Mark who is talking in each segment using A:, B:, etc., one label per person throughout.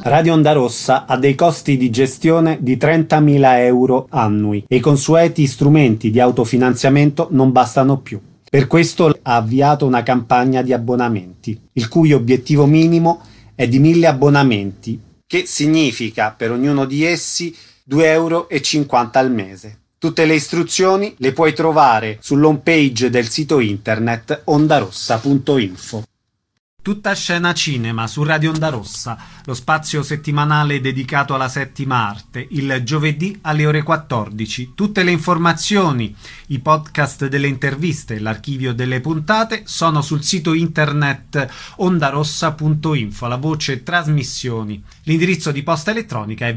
A: Radio Onda Rossa ha dei costi di gestione di 30.000 euro annui e i consueti strumenti di autofinanziamento non bastano più. Per questo ha avviato una campagna di abbonamenti, il cui obiettivo minimo è di 1.000 abbonamenti, che significa per ognuno di essi 2,50 euro al mese. Tutte le istruzioni le puoi trovare sull'home page del sito internet ondarossa.info. Tutta scena cinema su Radio Onda Rossa, lo spazio settimanale dedicato alla settima arte, il giovedì alle ore 14. Tutte le informazioni, i podcast delle interviste, l'archivio delle puntate sono sul sito internet ondarossa.info, la voce trasmissioni. L'indirizzo di posta elettronica è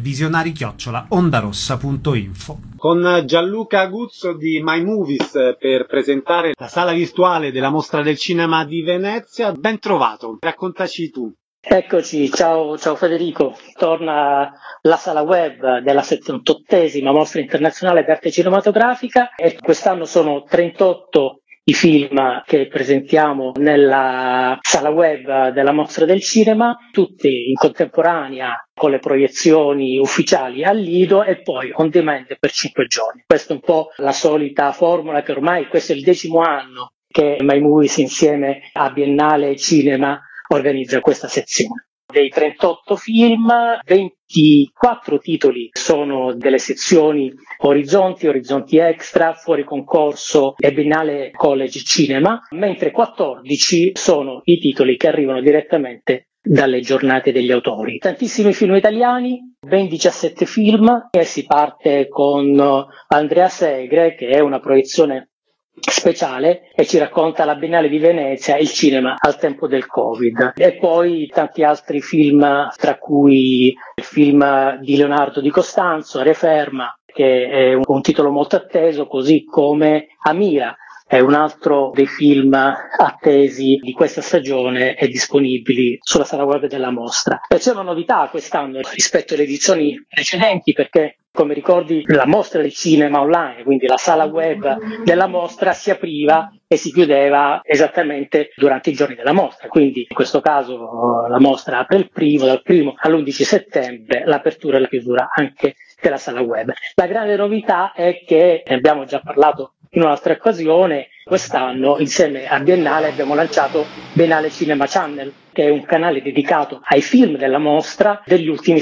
A: visionari@ondarossa.info. Con Gianluca Aguzzo di My Movies per presentare la sala virtuale della Mostra del Cinema di Venezia. Ben trovato, raccontaci tu.
B: Eccoci, ciao Federico. Torna la sala web della 78esima Mostra Internazionale d'Arte Cinematografica e quest'anno sono 38 i film che presentiamo nella sala web della Mostra del Cinema, tutti in contemporanea con le proiezioni ufficiali al Lido e poi on demand per 5 giorni. Questa è un po' la solita formula che ormai questo è il 10° anno che My Movies insieme a Biennale Cinema organizza questa sezione. Dei 38 film, 24 titoli sono delle sezioni Orizzonti Extra, Fuori Concorso e Biennale College Cinema, mentre 14 sono i titoli che arrivano direttamente dalle giornate degli autori. Tantissimi film italiani, ben 17 film, e si parte con Andrea Segre, che è una proiezione speciale e ci racconta la Biennale di Venezia e il cinema al tempo del Covid, e poi tanti altri film, tra cui il film di Leonardo Di Costanzo, Referma, che è un titolo molto atteso, così come Amira è un altro dei film attesi di questa stagione e disponibili sulla sala web della mostra. E c'è una novità quest'anno rispetto alle edizioni precedenti, perché come ricordi la mostra del cinema online, quindi la sala web della mostra, si apriva e si chiudeva esattamente durante i giorni della mostra, quindi in questo caso la mostra apre dal 1 all'11 settembre, l'apertura e la chiusura anche della sala web. La grande novità è che, ne abbiamo già parlato in un'altra occasione, quest'anno insieme a Biennale abbiamo lanciato Biennale Cinema Channel, che è un canale dedicato ai film della mostra degli ultimi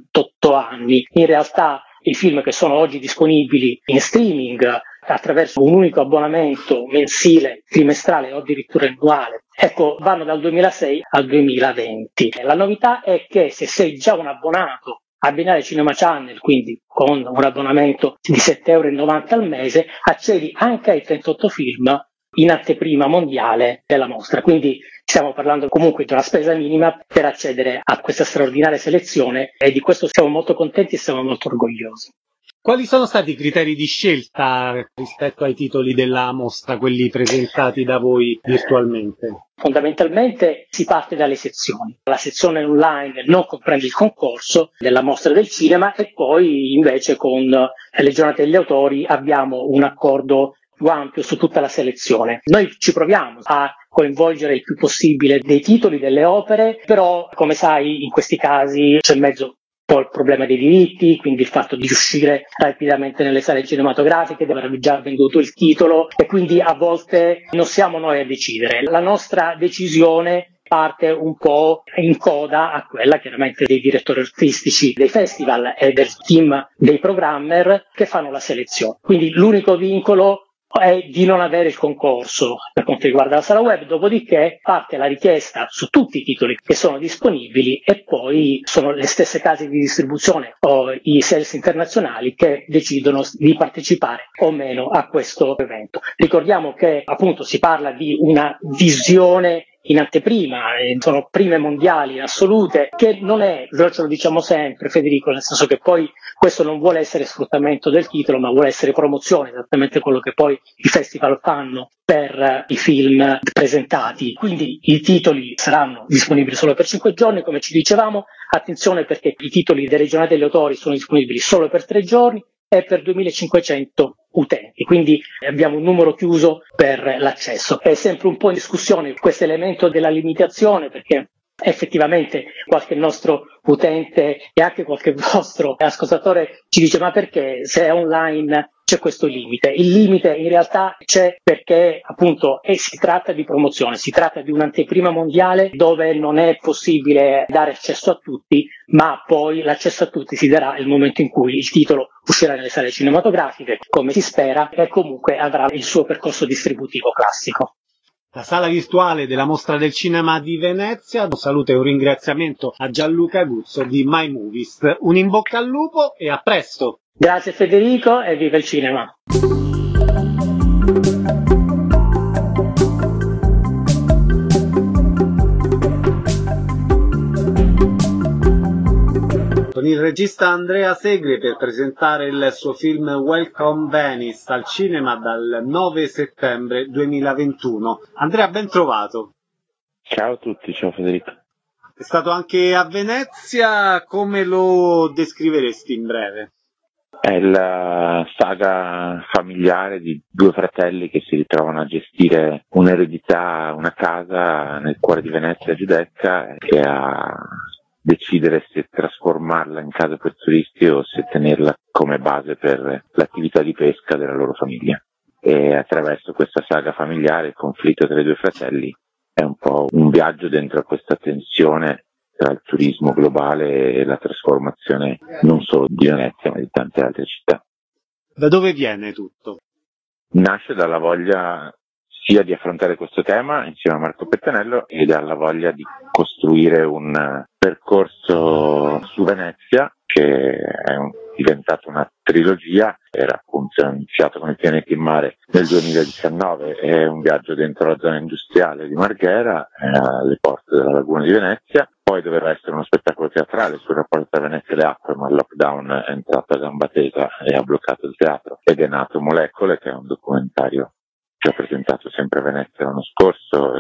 B: 78 anni. In realtà i film che sono oggi disponibili in streaming attraverso un unico abbonamento mensile, trimestrale o addirittura annuale, vanno dal 2006 al 2020. La novità è che se sei già un abbonato a Biennale Cinema Channel, quindi con un abbonamento di 7,90 € al mese, accedi anche ai 38 film in anteprima mondiale della mostra. Quindi stiamo parlando comunque di una spesa minima per accedere a questa straordinaria selezione, e di questo siamo molto contenti e siamo molto orgogliosi.
A: Quali sono stati i criteri di scelta rispetto ai titoli della mostra, quelli presentati da voi virtualmente?
B: Fondamentalmente si parte dalle sezioni. La sezione online non comprende il concorso della mostra del cinema, e poi invece con le giornate degli autori abbiamo un accordo più ampio su tutta la selezione. Noi ci proviamo a coinvolgere il più possibile dei titoli, delle opere, però come sai in questi casi c'è in mezzo un po' il problema dei diritti, quindi il fatto di uscire rapidamente nelle sale cinematografiche, di aver già venduto il titolo, e quindi a volte non siamo noi a decidere. La nostra decisione parte un po' in coda a quella chiaramente dei direttori artistici dei festival e del team dei programmer che fanno la selezione. Quindi l'unico vincolo è di non avere il concorso per quanto riguarda la sala web, dopodiché parte la richiesta su tutti i titoli che sono disponibili, e poi sono le stesse case di distribuzione o i sales internazionali che decidono di partecipare o meno a questo evento. Ricordiamo che appunto si parla di una visione in anteprima, sono prime mondiali in assolute, che non è, noi ce lo diciamo sempre Federico, nel senso che poi questo non vuole essere sfruttamento del titolo, ma vuole essere promozione, esattamente quello che poi i festival fanno per i film presentati. Quindi i titoli saranno disponibili solo per 5 giorni, come ci dicevamo. Attenzione, perché i titoli delle giornate degli autori sono disponibili solo per 3 giorni e per 2500 utenti, quindi abbiamo un numero chiuso per l'accesso. È sempre un po' in discussione questo elemento della limitazione, perché Effettivamente qualche nostro utente e anche qualche vostro ascoltatore ci dice: ma perché se è online c'è questo limite? Il limite in realtà c'è perché appunto si tratta di promozione, si tratta di un'anteprima mondiale dove non è possibile dare accesso a tutti, ma poi l'accesso a tutti si darà nel momento in cui il titolo uscirà nelle sale cinematografiche, come si spera, e comunque avrà il suo percorso distributivo classico.
A: La sala virtuale della Mostra del Cinema di Venezia. Un saluto e un ringraziamento a Gianluca Guzzo di My Movies. Un in bocca al lupo e a presto!
B: Grazie Federico e viva il cinema!
A: Con il regista Andrea Segre per presentare il suo film Welcome Venice al cinema dal 9 settembre 2021. Andrea, ben trovato.
C: Ciao a tutti, ciao Federico.
A: È stato anche a Venezia, come lo descriveresti in breve?
C: È la saga familiare di due fratelli che si ritrovano a gestire un'eredità, una casa nel cuore di Venezia giudecca, e a decidere se trasformarla in casa per turisti o se tenerla come base per l'attività di pesca della loro famiglia. E attraverso questa saga familiare il conflitto tra i due fratelli è un po' un viaggio dentro a questa tensione tra il turismo globale e la trasformazione non solo di Venezia ma di tante altre città.
A: Da dove viene tutto?
C: Nasce dalla voglia sia di affrontare questo tema insieme a Marco Pettanello e dalla voglia di costruire un percorso su Venezia che è diventato una trilogia. Era appunto iniziato con Il pianeta in mare nel 2019, è un viaggio dentro la zona industriale di Marghera, alle porte della laguna di Venezia. Poi doveva essere uno spettacolo teatrale sul rapporto tra Venezia e le acque, ma il lockdown è entrato a gamba tesa e ha bloccato il teatro, ed è nato Molecole, che è un documentario che ho presentato sempre a Venezia l'anno scorso,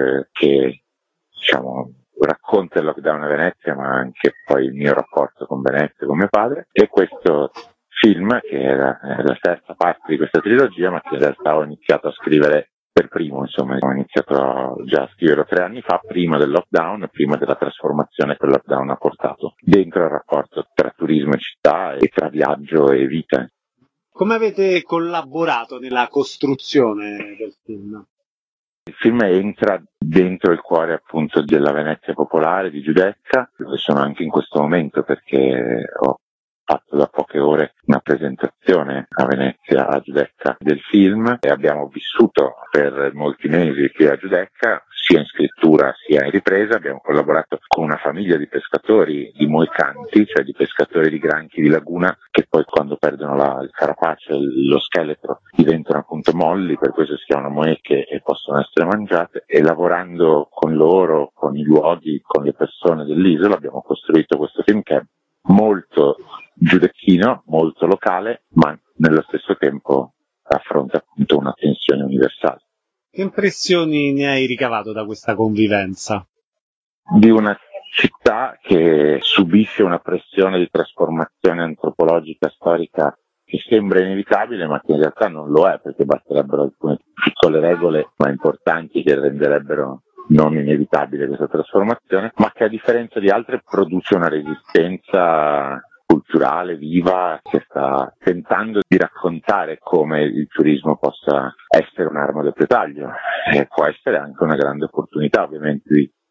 C: che diciamo racconta il lockdown a Venezia, ma anche poi il mio rapporto con Venezia come padre. E questo film, che era la terza parte di questa trilogia, ma che in realtà ho iniziato a scrivere per primo, insomma, ho iniziato già a scriverlo 3 anni fa, prima del lockdown, prima della trasformazione che il lockdown ha portato dentro il rapporto tra turismo e città e tra viaggio e vita.
A: Come avete collaborato nella costruzione del film?
C: Il film entra dentro il cuore appunto della Venezia popolare di Giudecca, dove sono anche in questo momento perché ho fatto da poche ore una presentazione a Venezia, a Giudecca, del film, e abbiamo vissuto per molti mesi qui a Giudecca, sia in scrittura sia in ripresa. Abbiamo collaborato con una famiglia di pescatori di moicanti, cioè di pescatori di granchi di laguna, che poi quando perdono il carapace, lo scheletro, diventano appunto molli, per questo si chiamano moeche e possono essere mangiate. E lavorando con loro, con i luoghi, con le persone dell'isola, abbiamo costruito questo film che è molto giudecchino, molto locale, ma nello stesso tempo affronta appunto una tensione universale.
A: Che impressioni ne hai ricavato da questa convivenza?
C: Di una città che subisce una pressione di trasformazione antropologica, storica, che sembra inevitabile, ma che in realtà non lo è, perché basterebbero alcune piccole regole, ma importanti, che renderebbero non inevitabile questa trasformazione, ma che a differenza di altre produce una resistenza culturale viva, che sta tentando di raccontare come il turismo possa essere un'arma a doppio taglio, e può essere anche una grande opportunità ovviamente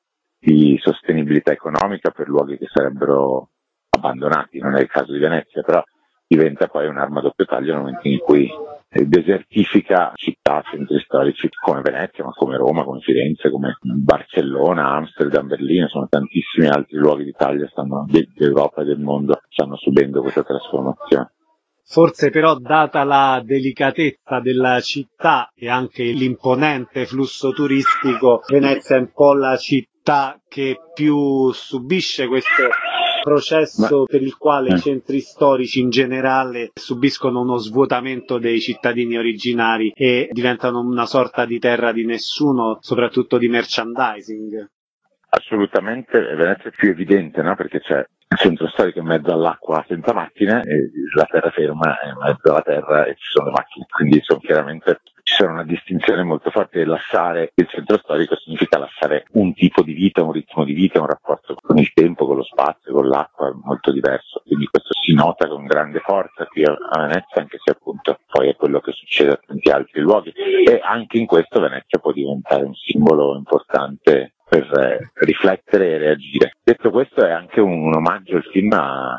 C: di sostenibilità economica per luoghi che sarebbero abbandonati. Non è il caso di Venezia, però diventa poi un'arma a doppio taglio nel momento in cui desertifica città, centri storici come Venezia, ma come Roma, come Firenze, come Barcellona, Amsterdam, Berlino. Sono tantissimi altri luoghi d'Italia, d'Europa e del mondo, stanno subendo questa trasformazione.
A: Forse però, data la delicatezza della città e anche l'imponente flusso turistico, Venezia è un po' la città che più subisce questo processo per il quale i centri storici in generale subiscono uno svuotamento dei cittadini originari e diventano una sorta di terra di nessuno, soprattutto di merchandising.
C: Assolutamente, Venezia è più evidente, no? Perché c'è il centro storico in mezzo all'acqua senza macchine, e la terraferma è in mezzo alla terra e ci sono le macchine, quindi sono chiaramente Ci sono una distinzione molto forte: lasciare il centro storico significa lasciare un tipo di vita, un ritmo di vita, un rapporto con il tempo, con lo spazio, con l'acqua molto diverso. Quindi questo si nota con grande forza qui a Venezia, anche se appunto poi è quello che succede a tanti altri luoghi, e anche in questo Venezia può diventare un simbolo importante per riflettere e reagire. Detto questo, è anche un omaggio il film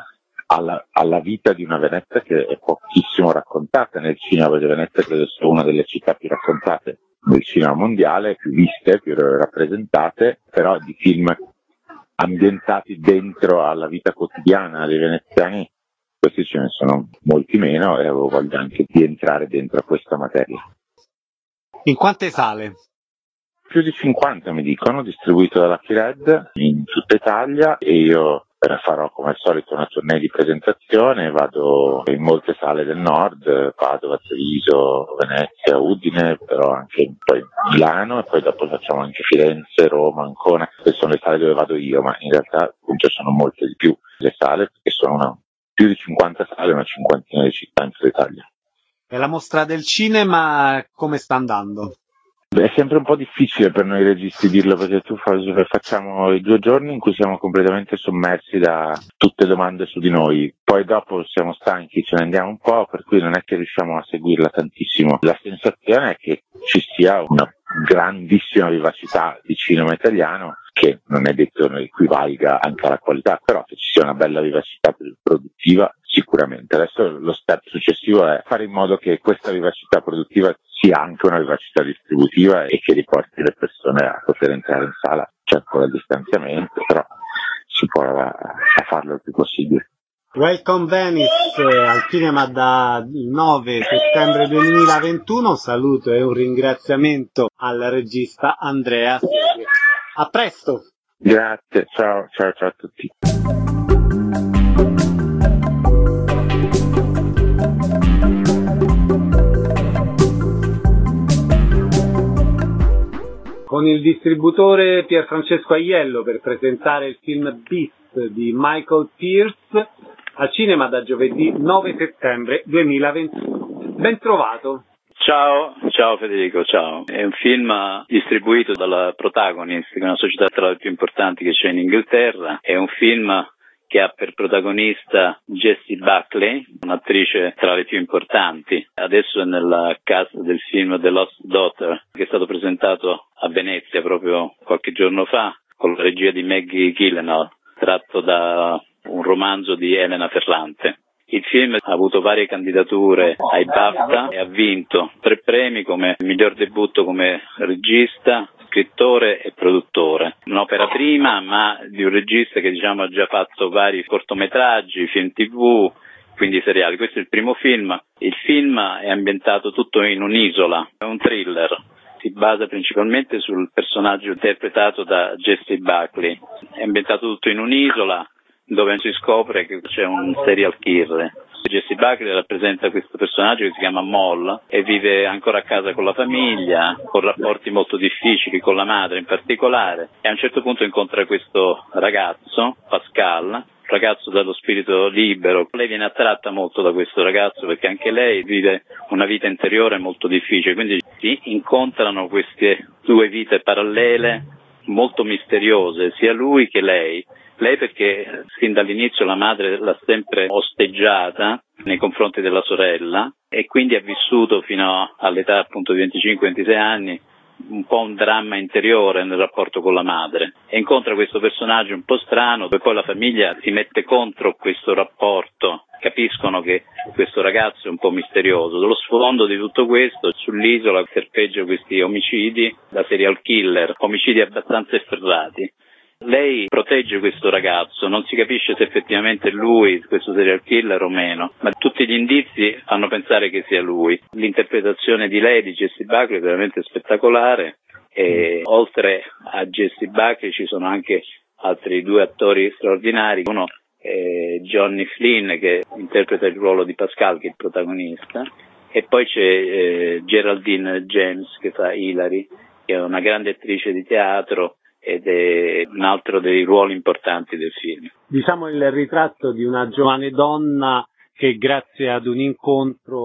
C: alla vita di una Venezia che è pochissimo raccontata nel cinema, perché Venezia credo sia una delle città più raccontate del cinema mondiale, più viste, più rappresentate, però di film ambientati dentro alla vita quotidiana dei veneziani questi ce ne sono molti meno, e avevo voglia anche di entrare dentro a questa materia.
A: In quante sale?
C: Più di 50 mi dicono, distribuito dalla Red in tutta Italia, e io farò come al solito una tournée di presentazione, vado in molte sale del nord, Padova, Treviso, Venezia, Udine, però anche poi Milano, e poi dopo facciamo anche Firenze, Roma, Ancona. Queste sono le sale dove vado io, ma in realtà appunto sono molte di più le sale, perché sono più di 50 sale, una cinquantina di città in tutta Italia.
A: E la mostra del cinema come sta andando?
C: È sempre un po' difficile per noi registi dirlo, perché facciamo i 2 giorni in cui siamo completamente sommersi da tutte domande su di noi, poi dopo siamo stanchi, ce ne andiamo un po', per cui non è che riusciamo a seguirla tantissimo. La sensazione è che ci sia una grandissima vivacità di cinema italiano, che non è detto equivalga anche alla qualità, però che ci sia una bella vivacità produttiva sicuramente. Adesso lo step successivo è fare in modo che questa vivacità produttiva sia anche una vivacità distributiva e che riporti le persone a poter entrare in sala. C'è ancora il distanziamento, però si può a farlo il più possibile.
A: Welcome Venice al cinema dal 9 settembre 2021. Un saluto e un ringraziamento al regista Andrea Segre. A presto!
C: Grazie, ciao a tutti.
A: Con il distributore Pierfrancesco Aiello per presentare il film Beast di Michael Pearce al cinema da giovedì 9 settembre 2021. Ben trovato!
D: Ciao Federico, ciao. È un film distribuito dalla Protagonist, che è una società tra le più importanti che c'è in Inghilterra. È un film che ha per protagonista Jessie Buckley, un'attrice tra le più importanti. Adesso è nella cast del film The Lost Daughter, che è stato presentato a Venezia proprio qualche giorno fa, con la regia di Maggie Gyllenhaal, tratto da un romanzo di Elena Ferrante. Il film ha avuto varie candidature ai BAFTA e ha vinto 3 premi come miglior debutto come regista, scrittore e produttore. Un'opera prima, ma di un regista che ha già fatto vari cortometraggi, film TV, quindi seriali. Questo è il primo film. Il film è ambientato tutto in un'isola, è un thriller. Si basa principalmente sul personaggio interpretato da Jessie Buckley. È ambientato tutto in un'isola dove si scopre che c'è un serial killer. Jessie Buckley rappresenta questo personaggio che si chiama Moll e vive ancora a casa con la famiglia, con rapporti molto difficili con la madre in particolare, e a un certo punto incontra questo ragazzo, Pascal, un ragazzo dallo spirito libero. Lei viene attratta molto da questo ragazzo perché anche lei vive una vita interiore molto difficile, quindi si incontrano queste 2 vite parallele molto misteriose, sia lui che lei. Lei perché sin dall'inizio la madre l'ha sempre osteggiata nei confronti della sorella e quindi ha vissuto fino all'età appunto di 25-26 anni un po' un dramma interiore nel rapporto con la madre, e incontra questo personaggio un po' strano, e poi la famiglia si mette contro questo rapporto, capiscono che questo ragazzo è un po' misterioso. Lo sfondo di tutto questo, sull'isola serpeggiano questi omicidi da serial killer, omicidi abbastanza efferrati. Lei protegge questo ragazzo, non si capisce se effettivamente è lui, questo serial killer o meno, ma tutti gli indizi fanno pensare che sia lui. L'interpretazione di lei, di Jessie Buckley, è veramente spettacolare, e oltre a Jessie Buckley ci sono anche altri 2 attori straordinari. Uno è Johnny Flynn, che interpreta il ruolo di Pascal, che è il protagonista, e poi c'è Geraldine James, che fa Hilary, che è una grande attrice di teatro ed è un altro dei ruoli importanti del film.
A: Diciamo il ritratto di una giovane donna che grazie ad un incontro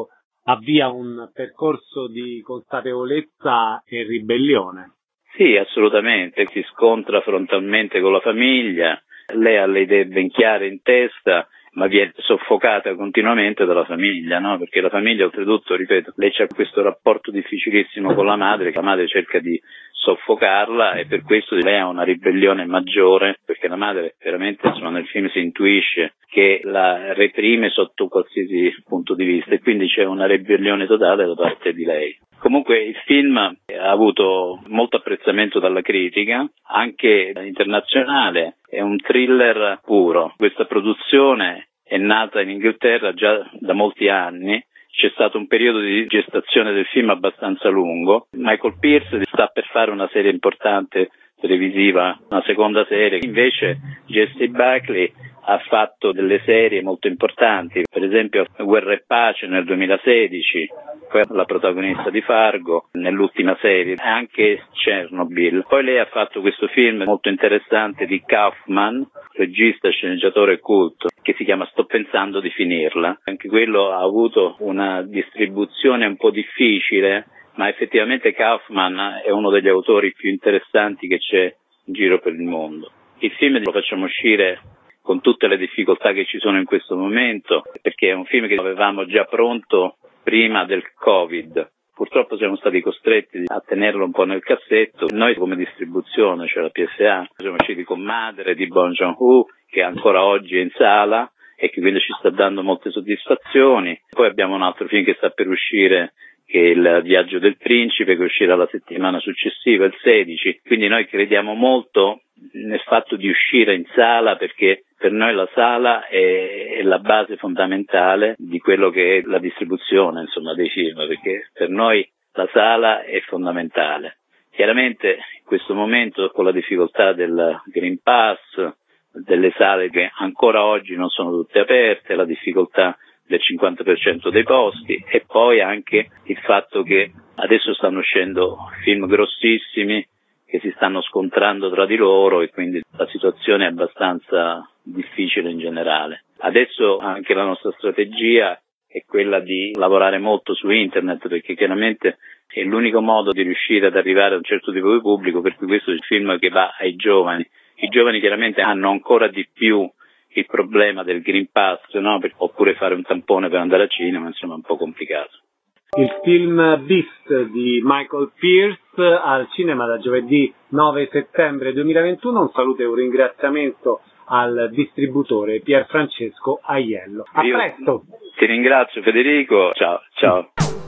A: avvia un percorso di consapevolezza e ribellione.
D: Sì, assolutamente, si scontra frontalmente con la famiglia, lei ha le idee ben chiare in testa, ma viene soffocata continuamente dalla famiglia, no? Perché la famiglia, oltretutto, ripeto, lei c'ha questo rapporto difficilissimo con la madre, che la madre cerca di soffocarla e per questo lei ha una ribellione maggiore, perché la madre veramente, insomma, nel film si intuisce che la reprime sotto qualsiasi punto di vista e quindi c'è una ribellione totale da parte di lei. Comunque il film ha avuto molto apprezzamento dalla critica, anche internazionale, è un thriller puro. Questa produzione è nata in Inghilterra già da molti anni, c'è stato un periodo di gestazione del film abbastanza lungo. Michael Pearce sta per fare una serie importante televisiva, una seconda serie, invece Jessie Buckley ha fatto delle serie molto importanti, per esempio Guerra e Pace nel 2016, poi la protagonista di Fargo nell'ultima serie, anche Chernobyl. Poi lei ha fatto questo film molto interessante di Kaufman, regista e sceneggiatore culto, che si chiama Sto pensando di finirla. Anche quello ha avuto una distribuzione un po' difficile, ma effettivamente Kaufman è uno degli autori più interessanti che c'è in giro per il mondo. Il film lo facciamo uscire con tutte le difficoltà che ci sono in questo momento, perché è un film che avevamo già pronto prima del Covid. Purtroppo siamo stati costretti a tenerlo un po' nel cassetto. Noi come distribuzione, cioè la PSA, siamo usciti con Madre di Bong Joon-ho, che ancora oggi è in sala e che quindi ci sta dando molte soddisfazioni. Poi abbiamo un altro film che sta per uscire, che è Il viaggio del principe, che uscirà la settimana successiva, il 16. Quindi noi crediamo molto nel fatto di uscire in sala, perché per noi la sala è la base fondamentale di quello che è la distribuzione, insomma, dei film, perché per noi la sala è fondamentale. Chiaramente in questo momento, con la difficoltà del Green Pass, delle sale che ancora oggi non sono tutte aperte, la difficoltà del 50% dei posti e poi anche il fatto che adesso stanno uscendo film grossissimi che si stanno scontrando tra di loro e quindi la situazione è abbastanza difficile in generale. Adesso anche la nostra strategia è quella di lavorare molto su internet, perché chiaramente è l'unico modo di riuscire ad arrivare a un certo tipo di pubblico, per cui questo è il film che va ai giovani. I giovani chiaramente hanno ancora di più il problema del Green Pass, no? Oppure fare un tampone per andare al cinema, insomma è un po' complicato.
A: Il film Beast di Michael Pearce al cinema da giovedì 9 settembre 2021. Un saluto e un ringraziamento al distributore Pier Francesco Aiello. A presto!
D: Ti ringrazio Federico, ciao.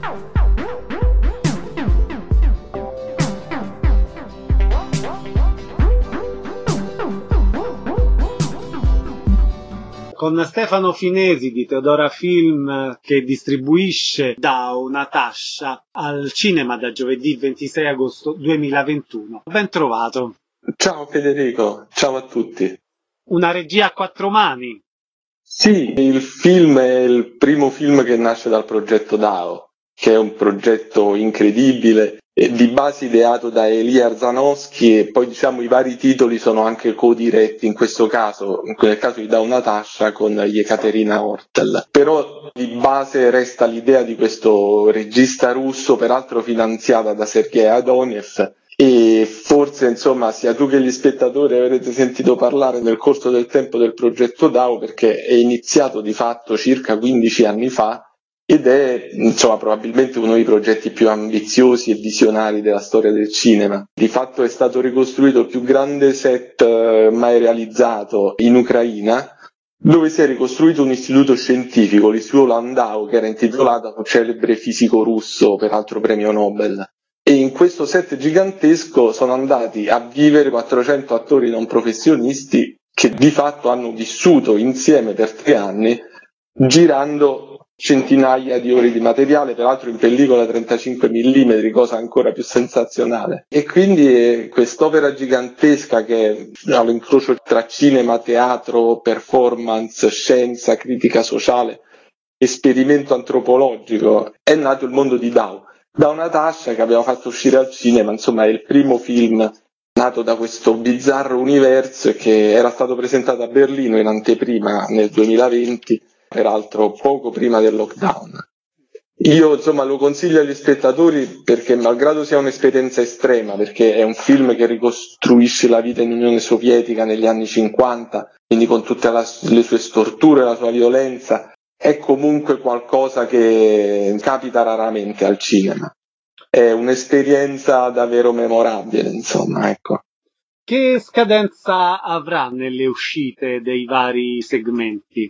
A: Con Stefano Finesi di Teodora Film, che distribuisce DAO Natascia al cinema da giovedì 26 agosto 2021. Ben trovato.
E: Ciao Federico, ciao a tutti.
A: Una regia a quattro mani.
E: Sì, il film è il primo film che nasce dal progetto DAO, che è un progetto incredibile, di base ideato da Elia Arzanowski, e poi diciamo i vari titoli sono anche co-diretti in questo caso, nel caso di DAO Natascia con Yekaterina Ortel. Però di base resta l'idea di questo regista russo, peraltro finanziata da Sergei Adoniev, e forse insomma sia tu che gli spettatori avrete sentito parlare nel corso del tempo del progetto DAO, perché è iniziato di fatto circa 15 anni fa ed è insomma probabilmente uno dei progetti più ambiziosi e visionari della storia del cinema. Di fatto è stato ricostruito il più grande set mai realizzato in Ucraina, dove si è ricostruito un istituto scientifico, l'Istituto Landau, che era intitolato a un celebre fisico russo, peraltro premio Nobel. E in questo set gigantesco sono andati a vivere 400 attori non professionisti che di fatto hanno vissuto insieme per 3 anni, girando centinaia di ore di materiale, peraltro in pellicola 35 mm, cosa ancora più sensazionale. E quindi quest'opera gigantesca, che è all'incrocio tra cinema, teatro, performance, scienza, critica sociale, esperimento antropologico, è nato il mondo di DAO. DAO Natascia, che abbiamo fatto uscire al cinema, insomma è il primo film nato da questo bizzarro universo, che era stato presentato a Berlino in anteprima nel 2020, peraltro poco prima del lockdown. Io insomma lo consiglio agli spettatori perché malgrado sia un'esperienza estrema, perché è un film che ricostruisce la vita in Unione Sovietica negli anni 50, quindi con tutte le sue storture, la sua violenza, è comunque qualcosa che capita raramente al cinema. È un'esperienza davvero memorabile, insomma, ecco.
A: Che scadenza avrà nelle uscite dei vari segmenti?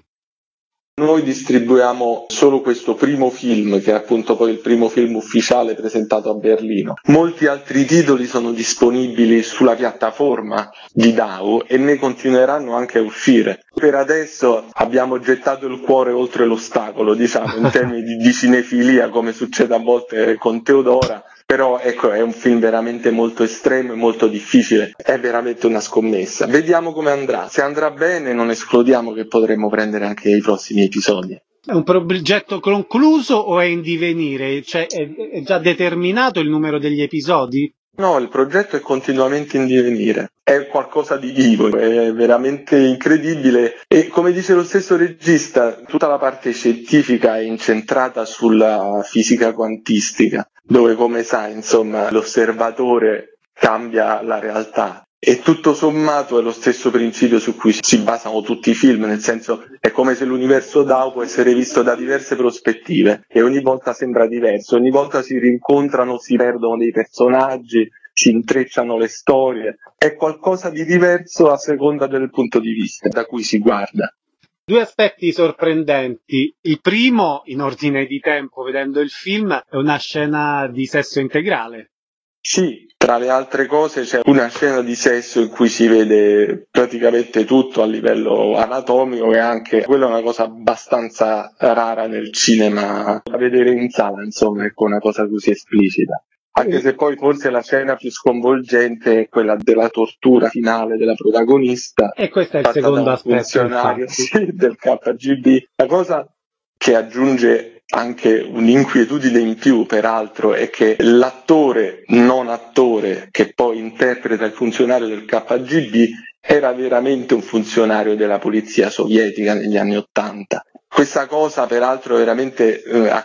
E: Noi distribuiamo solo questo primo film, che è appunto poi il primo film ufficiale presentato a Berlino. Molti altri titoli sono disponibili sulla piattaforma di DAO e ne continueranno anche a uscire. Per adesso abbiamo gettato il cuore oltre l'ostacolo, diciamo, in termini di cinefilia, come succede a volte con Teodora. Però ecco, è un film veramente molto estremo e molto difficile, è veramente una scommessa. Vediamo come andrà. Se andrà bene non escludiamo che potremmo prendere anche i prossimi episodi.
A: È un progetto concluso o è in divenire? Cioè, è già determinato il numero degli episodi?
E: No, il progetto è continuamente in divenire, è qualcosa di vivo, è veramente incredibile e come dice lo stesso regista, tutta la parte scientifica è incentrata sulla fisica quantistica, dove come sai, insomma, l'osservatore cambia la realtà. E tutto sommato è lo stesso principio su cui si basano tutti i film, nel senso è come se l'universo DAO può essere visto da diverse prospettive e ogni volta sembra diverso, ogni volta si rincontrano, si perdono dei personaggi, si intrecciano le storie, è qualcosa di diverso a seconda del punto di vista da cui si guarda.
A: Due aspetti sorprendenti. Il primo, in ordine di tempo, vedendo il film, è una scena di sesso integrale.
E: Sì, tra le altre cose c'è una scena di sesso in cui si vede praticamente tutto a livello anatomico e anche quella è una cosa abbastanza rara nel cinema da vedere in sala, insomma, ecco, una cosa così esplicita. Anche se poi forse la scena più sconvolgente è quella della tortura finale della protagonista.
A: E questo è il secondo aspetto,
E: funzionario, sì, del KGB. La cosa che aggiunge anche un'inquietudine in più, peraltro, è che l'attore non attore che poi interpreta il funzionario del KGB era veramente un funzionario della polizia sovietica negli anni '80. Questa cosa peraltro veramente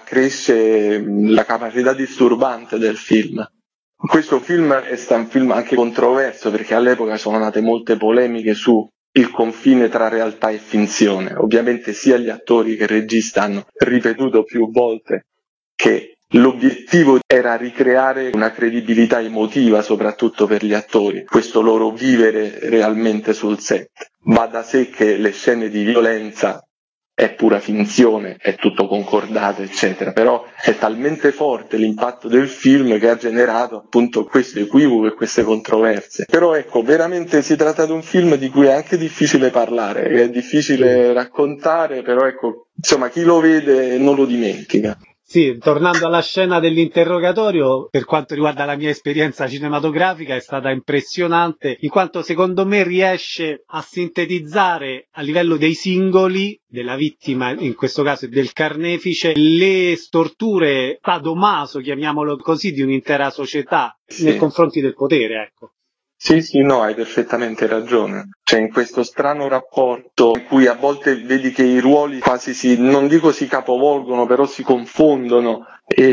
E: accresce la capacità disturbante del film. Questo film è stato un film anche controverso perché all'epoca sono nate molte polemiche su il confine tra realtà e finzione. Ovviamente sia gli attori che il regista hanno ripetuto più volte che l'obiettivo era ricreare una credibilità emotiva soprattutto per gli attori, questo loro vivere realmente sul set. Va da sé che le scene di violenza è pura finzione, è tutto concordato, eccetera, però è talmente forte l'impatto del film che ha generato appunto questo equivoco e queste controversie. Però ecco, veramente si tratta di un film di cui è anche difficile parlare, è difficile raccontare, però ecco, insomma, chi lo vede non lo dimentica.
A: Sì, tornando alla scena dell'interrogatorio, per quanto riguarda la mia esperienza cinematografica è stata impressionante, in quanto secondo me riesce a sintetizzare a livello dei singoli, della vittima, in questo caso del carnefice, le storture sadomaso, chiamiamolo così, di un'intera società nei confronti del potere, ecco.
E: Sì, no, hai perfettamente ragione. Cioè, in questo strano rapporto in cui a volte vedi che i ruoli quasi non dico si capovolgono, però si confondono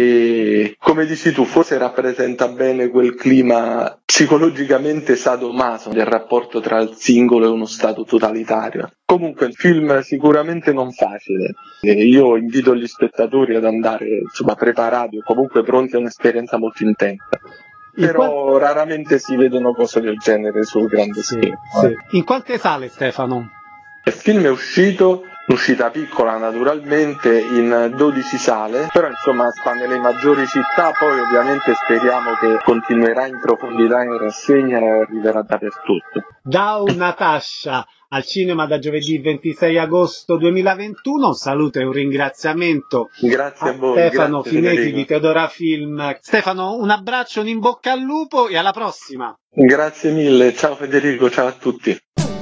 E: e, come dici tu, forse rappresenta bene quel clima psicologicamente sadomaso del rapporto tra il singolo e uno stato totalitario. Comunque, il film sicuramente non facile. Io invito gli spettatori ad andare, insomma, preparati o comunque pronti a un'esperienza molto intensa. Però raramente si vedono cose del genere sul grande schermo.
A: Sì. In quante sale, Stefano?
E: Il film è uscito, uscita piccola naturalmente, in 12 sale, però insomma sta nelle maggiori città, poi ovviamente speriamo che continuerà in profondità in rassegna e arriverà dappertutto.
A: DAO Natascia al cinema da giovedì 26 agosto 2021, un saluto e un ringraziamento
E: grazie a voi,
A: Stefano
E: grazie,
A: Finesi
E: Federico.
A: di Teodora Film. Stefano, un abbraccio, un in bocca al lupo e alla prossima.
E: Grazie mille, ciao Federico, ciao a tutti.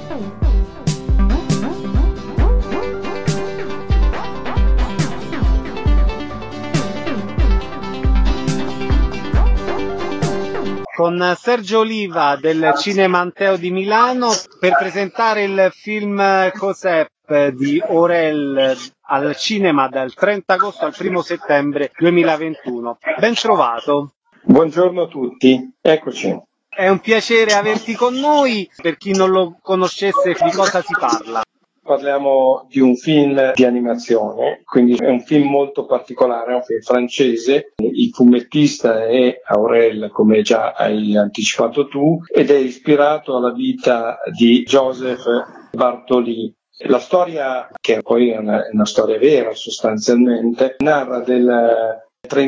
A: Con Sergio Oliva del Cinema Anteo di Milano per presentare il film Cos'è? di Aurel al cinema dal 30 agosto al 1 settembre 2021. Ben trovato.
F: Buongiorno a tutti, eccoci.
A: È un piacere averti con noi. Per chi non lo conoscesse, di cosa si parla?
F: Parliamo di un film di animazione, quindi è un film molto particolare, è un film francese. Il fumettista è Aurel, come già hai anticipato tu, ed è ispirato alla vita di Joseph Bartoli. La storia, che poi è una storia vera sostanzialmente, narra del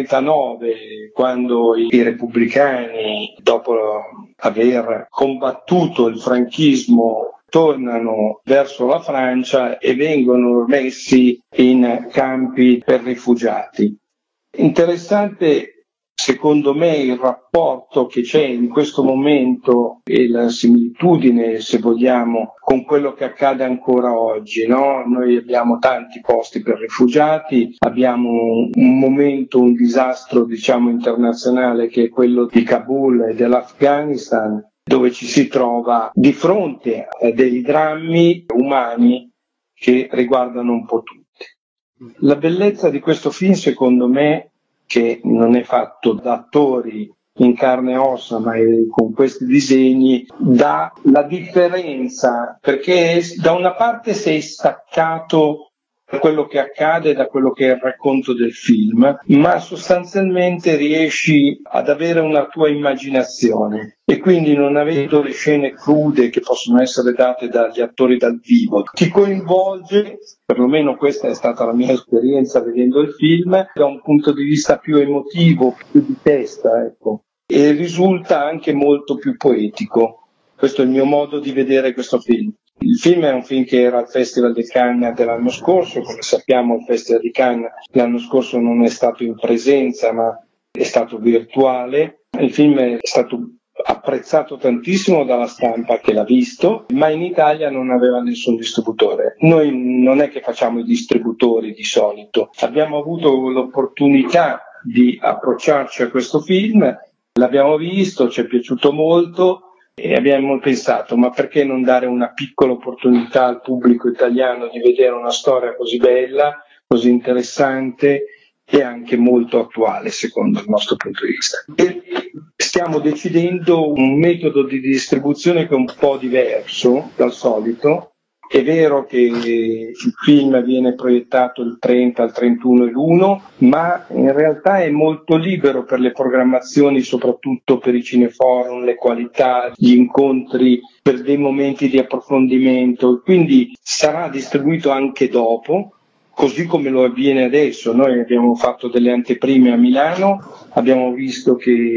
F: 39, quando i repubblicani, dopo aver combattuto il franchismo, tornano verso la Francia e vengono messi in campi per rifugiati. Interessante secondo me il rapporto che c'è in questo momento e la similitudine, se vogliamo, con quello che accade ancora oggi, no? Noi abbiamo tanti posti per rifugiati, abbiamo un momento, un disastro diciamo internazionale che è quello di Kabul e dell'Afghanistan, dove ci si trova di fronte a dei drammi umani che riguardano un po' tutti. La bellezza di questo film, secondo me, che non è fatto da attori in carne e ossa, ma con questi disegni, dà la differenza, perché da una parte sei staccato da quello che accade, da quello che è il racconto del film, ma sostanzialmente riesci ad avere una tua immaginazione e quindi, non avendo le scene crude che possono essere date dagli attori dal vivo, ti coinvolge, perlomeno questa è stata la mia esperienza vedendo il film, da un punto di vista più emotivo, più di testa, ecco, e risulta anche molto più poetico. Questo è il mio modo di vedere questo film. Il film è un film che era al Festival di Cannes dell'anno scorso. Come sappiamo, il Festival di Cannes l'anno scorso non è stato in presenza, ma è stato virtuale. Il film è stato apprezzato tantissimo dalla stampa che l'ha visto, ma in Italia non aveva nessun distributore. Noi non è che facciamo i distributori di solito. Abbiamo avuto l'opportunità di approcciarci a questo film, l'abbiamo visto, ci è piaciuto molto. E abbiamo pensato, ma perché non dare una piccola opportunità al pubblico italiano di vedere una storia così bella, così interessante e anche molto attuale secondo il nostro punto di vista. E stiamo decidendo un metodo di distribuzione che è un po' diverso dal solito. È vero che il film viene proiettato il 30, il 31 e l'1, ma in realtà è molto libero per le programmazioni, soprattutto per i cineforum, le qualità, gli incontri, per dei momenti di approfondimento, quindi sarà distribuito anche dopo, così come lo avviene adesso. Noi abbiamo fatto delle anteprime a Milano, abbiamo visto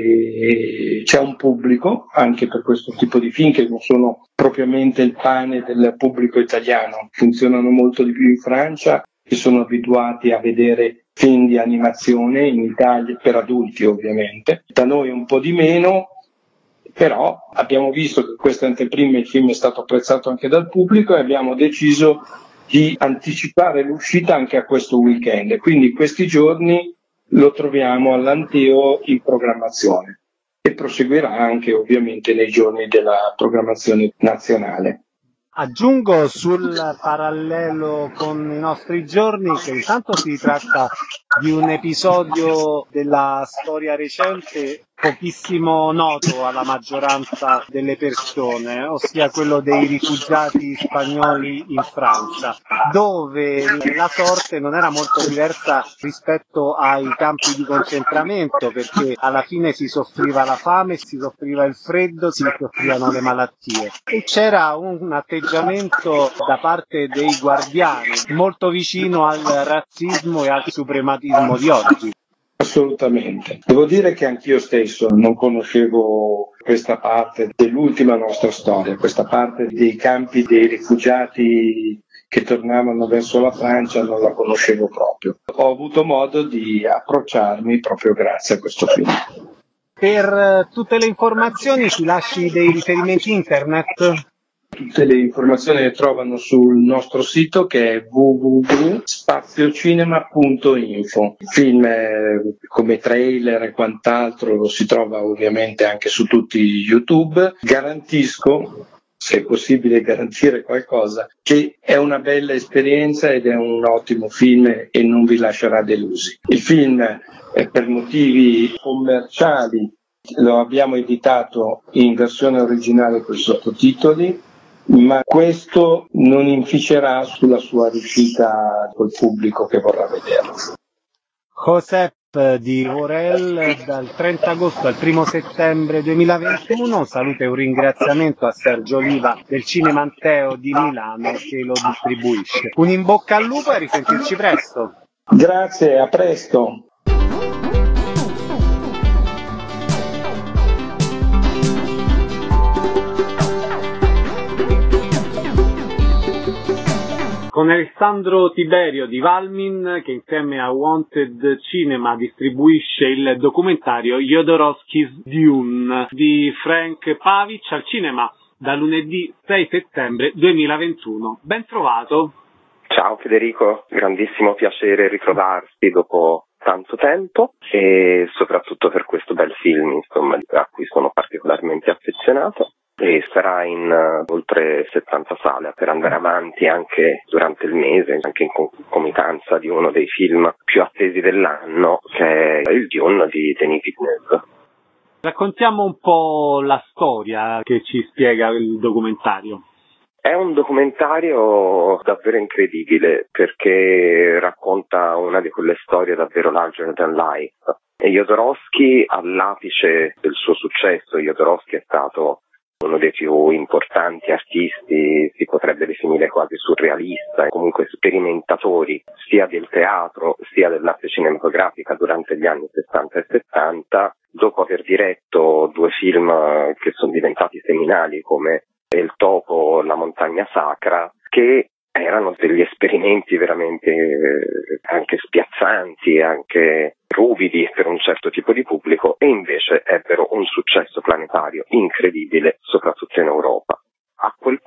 F: che c'è un pubblico anche per questo tipo di film, che non sono propriamente il pane del pubblico italiano, funzionano molto di più in Francia, che sono abituati a vedere film di animazione in Italia, per adulti ovviamente, da noi un po' di meno, però abbiamo visto che queste anteprime il film è stato apprezzato anche dal pubblico e abbiamo deciso di anticipare l'uscita anche a questo weekend, quindi questi giorni lo troviamo all'Anteo in programmazione e proseguirà anche ovviamente nei giorni della programmazione nazionale.
A: Aggiungo sul parallelo con i nostri giorni che intanto si tratta di un episodio della storia recente pochissimo noto alla maggioranza delle persone, ossia quello dei rifugiati spagnoli in Francia, dove la sorte non era molto diversa rispetto ai campi di concentramento, perché alla fine si soffriva la fame, si soffriva il freddo, si soffrivano le malattie e c'era un atteggiamento da parte dei guardiani molto vicino al razzismo e al suprematismo di oggi.
F: Assolutamente. Devo dire che anch'io stesso non conoscevo questa parte dell'ultima nostra storia, questa parte dei campi dei rifugiati che tornavano verso la Francia, non la conoscevo proprio. Ho avuto modo di approcciarmi proprio grazie a questo film.
A: Per tutte le informazioni ci lasci dei riferimenti internet?
F: Tutte le informazioni le trovano sul nostro sito, che è www.spaziocinema.info. Il film come trailer e quant'altro lo si trova ovviamente anche su tutti YouTube. Garantisco se è possibile garantire qualcosa, che è una bella esperienza ed è un ottimo film e non vi lascerà delusi. Il film per motivi commerciali lo abbiamo editato in versione originale con i sottotitoli, ma questo non inficerà sulla sua riuscita col pubblico che vorrà vederlo.
A: Josep di Aurel, dal 30 agosto al 1 settembre 2021. Un saluto e un ringraziamento a Sergio Oliva del Cinema Anteo di Milano che lo distribuisce. Un in bocca al lupo e a risentirci presto.
F: Grazie, a presto.
A: Con Alessandro Tiberio di Valmin, che insieme a Wanted Cinema distribuisce il documentario Jodorowsky's Dune di Frank Pavic al cinema da lunedì 6 settembre 2021. Ben trovato.
G: Ciao Federico, grandissimo piacere ritrovarti dopo tanto tempo e soprattutto per questo bel film, insomma, a cui sono particolarmente affezionato. E sarà in oltre 70 sale per andare avanti anche durante il mese, anche in concomitanza di uno dei film più attesi dell'anno, che è il Dune di Denis Villeneuve.
A: Raccontiamo un po' la storia che ci spiega il documentario.
G: È un documentario davvero incredibile perché racconta una di quelle storie davvero larger than life. E Jodorowsky, all'apice del suo successo, Jodorowsky è stato uno dei più importanti artisti, si potrebbe definire quasi surrealista, comunque sperimentatori sia del teatro sia dell'arte cinematografica durante gli anni 60 e 70, dopo aver diretto due film che sono diventati seminali come Il topo, La montagna sacra, che erano degli esperimenti veramente anche spiazzanti, anche ruvidi per un certo tipo di pubblico, e invece ebbero un successo planetario incredibile, soprattutto in Europa. A quel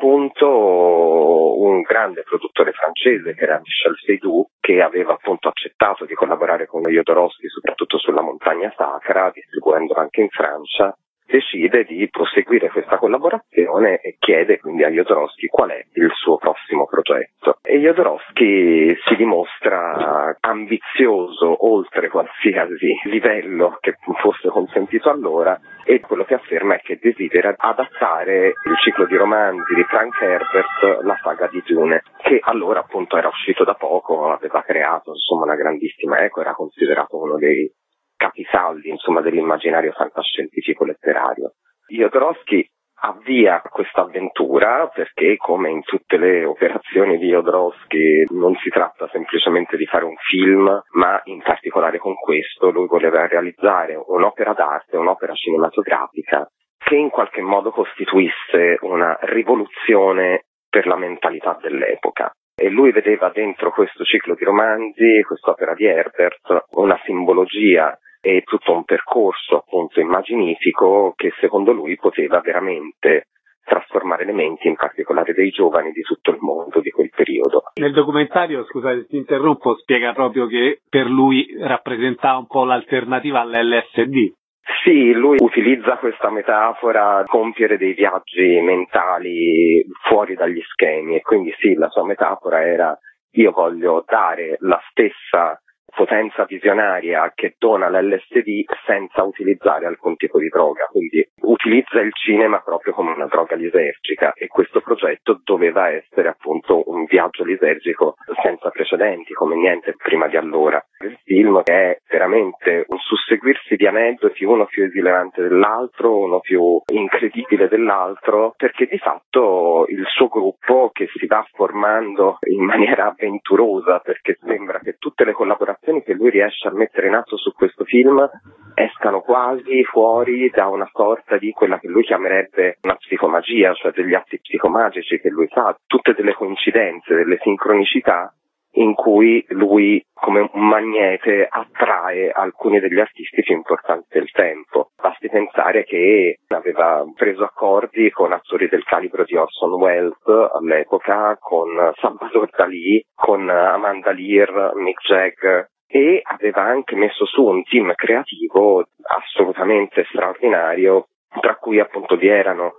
G: punto un grande produttore francese, che era Michel Seydoux, che aveva appunto accettato di collaborare con Jodorowsky soprattutto sulla montagna sacra, distribuendo anche in Francia, decide di proseguire questa collaborazione e chiede quindi a Jodorowsky qual è il suo prossimo progetto. E Jodorowsky si dimostra ambizioso oltre qualsiasi livello che fosse consentito allora, e quello che afferma è che desidera adattare il ciclo di romanzi di Frank Herbert, la saga di Dune, che allora appunto era uscito da poco, aveva creato insomma una grandissima eco, era considerato uno dei capisaldi insomma dell'immaginario fantascientifico letterario. Jodorowsky avvia questa avventura perché, come in tutte le operazioni di Jodorowsky, non si tratta semplicemente di fare un film, ma in particolare con questo lui voleva realizzare un'opera d'arte, un'opera cinematografica che in qualche modo costituisse una rivoluzione per la mentalità dell'epoca. E lui vedeva dentro questo ciclo di romanzi, quest'opera di Herbert, una simbologia e tutto un percorso appunto immaginifico che secondo lui poteva veramente trasformare le menti, in particolare dei giovani di tutto il mondo di quel periodo.
A: Nel documentario, scusate ti interrompo, spiega proprio che per lui rappresentava un po' l'alternativa all'LSD.
G: Sì, lui utilizza questa metafora, compiere dei viaggi mentali fuori dagli schemi, e quindi sì, la sua metafora era: io voglio dare la stessa potenza visionaria che dona l'LSD senza utilizzare alcun tipo di droga, quindi utilizza il cinema proprio come una droga lisergica, e questo progetto doveva essere appunto un viaggio lisergico senza precedenti, come niente prima di allora. Il film è veramente un susseguirsi di aneddoti, uno più esilarante dell'altro, uno più incredibile dell'altro, perché di fatto il suo gruppo, che si va formando in maniera avventurosa, perché sembra che tutte le collaborazioni che lui riesce a mettere in atto su questo film escano quasi fuori da una sorta di quella che lui chiamerebbe una psicomagia, cioè degli atti psicomagici che lui fa, tutte delle coincidenze, delle sincronicità in cui lui, come un magnete, attrae alcuni degli artisti più importanti del tempo. Basti pensare che aveva preso accordi con attori del calibro di Orson Welles all'epoca, con Salvador Dalì, con Amanda Lear, Mick Jagger, e aveva anche messo su un team creativo assolutamente straordinario, tra cui appunto vi erano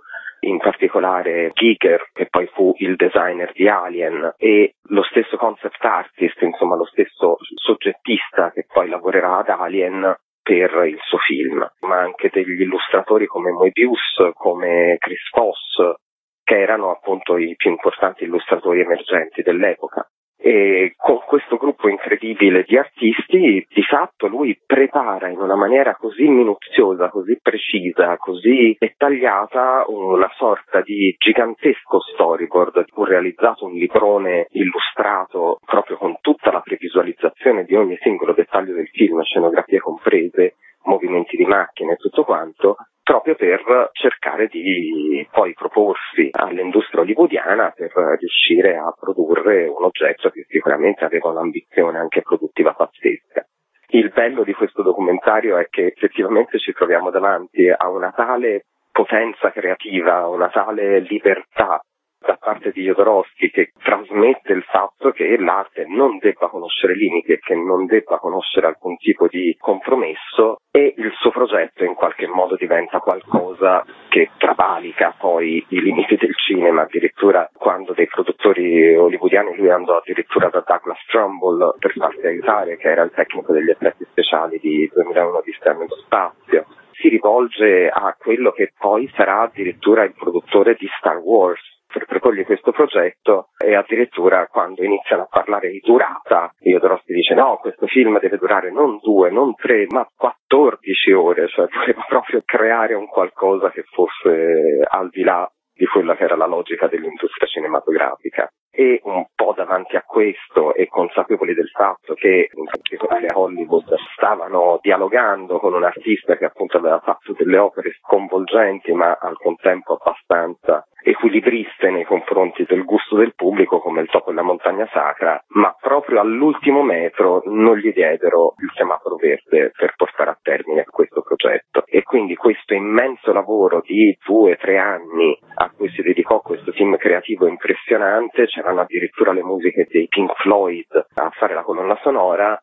G: in particolare Giger, che poi fu il designer di Alien, e lo stesso concept artist, insomma lo stesso soggettista che poi lavorerà ad Alien per il suo film, ma anche degli illustratori come Moebius, come Chris Foss, che erano appunto i più importanti illustratori emergenti dell'epoca. E con questo gruppo incredibile di artisti, di fatto lui prepara in una maniera così minuziosa, così precisa, così dettagliata una sorta di gigantesco storyboard. Fu realizzato un librone illustrato proprio con tutta la previsualizzazione di ogni singolo dettaglio del film, scenografie comprese, movimenti di macchine e tutto quanto, proprio per cercare di poi proporsi all'industria hollywoodiana per riuscire a produrre un oggetto che sicuramente aveva un'ambizione anche produttiva pazzesca. Il bello di questo documentario è che effettivamente ci troviamo davanti a una tale potenza creativa, una tale libertà da parte di Jodorowsky, che trasmette il fatto che l'arte non debba conoscere limiti, che non debba conoscere alcun tipo di compromesso, e il suo progetto in qualche modo diventa qualcosa che travalica poi i limiti del cinema. Addirittura quando dei produttori hollywoodiani, lui andò addirittura da Douglas Trumbull per farsi aiutare, che era il tecnico degli effetti speciali di 2001 di nello spazio, si rivolge a quello che poi sarà addirittura il produttore di Star Wars per proporgli questo progetto, e addirittura quando iniziano a parlare di durata, Jodorowsky dice no, questo film deve durare non 2, non 3, ma 14 ore, cioè voleva proprio creare un qualcosa che fosse al di là di quella che era la logica dell'industria cinematografica. E un po' davanti a questo, e consapevoli del fatto che in particolare a Hollywood stavano dialogando con un artista che appunto aveva fatto delle opere sconvolgenti ma al contempo abbastanza equilibriste nei confronti del gusto del pubblico, come Il topo e la montagna sacra, ma proprio all'ultimo metro non gli diedero il semaforo verde per portare a termine questo progetto. E quindi questo immenso lavoro di 2-3 anni a cui si dedicò questo team creativo impressionante, c'erano addirittura le musiche dei Pink Floyd a fare la colonna sonora,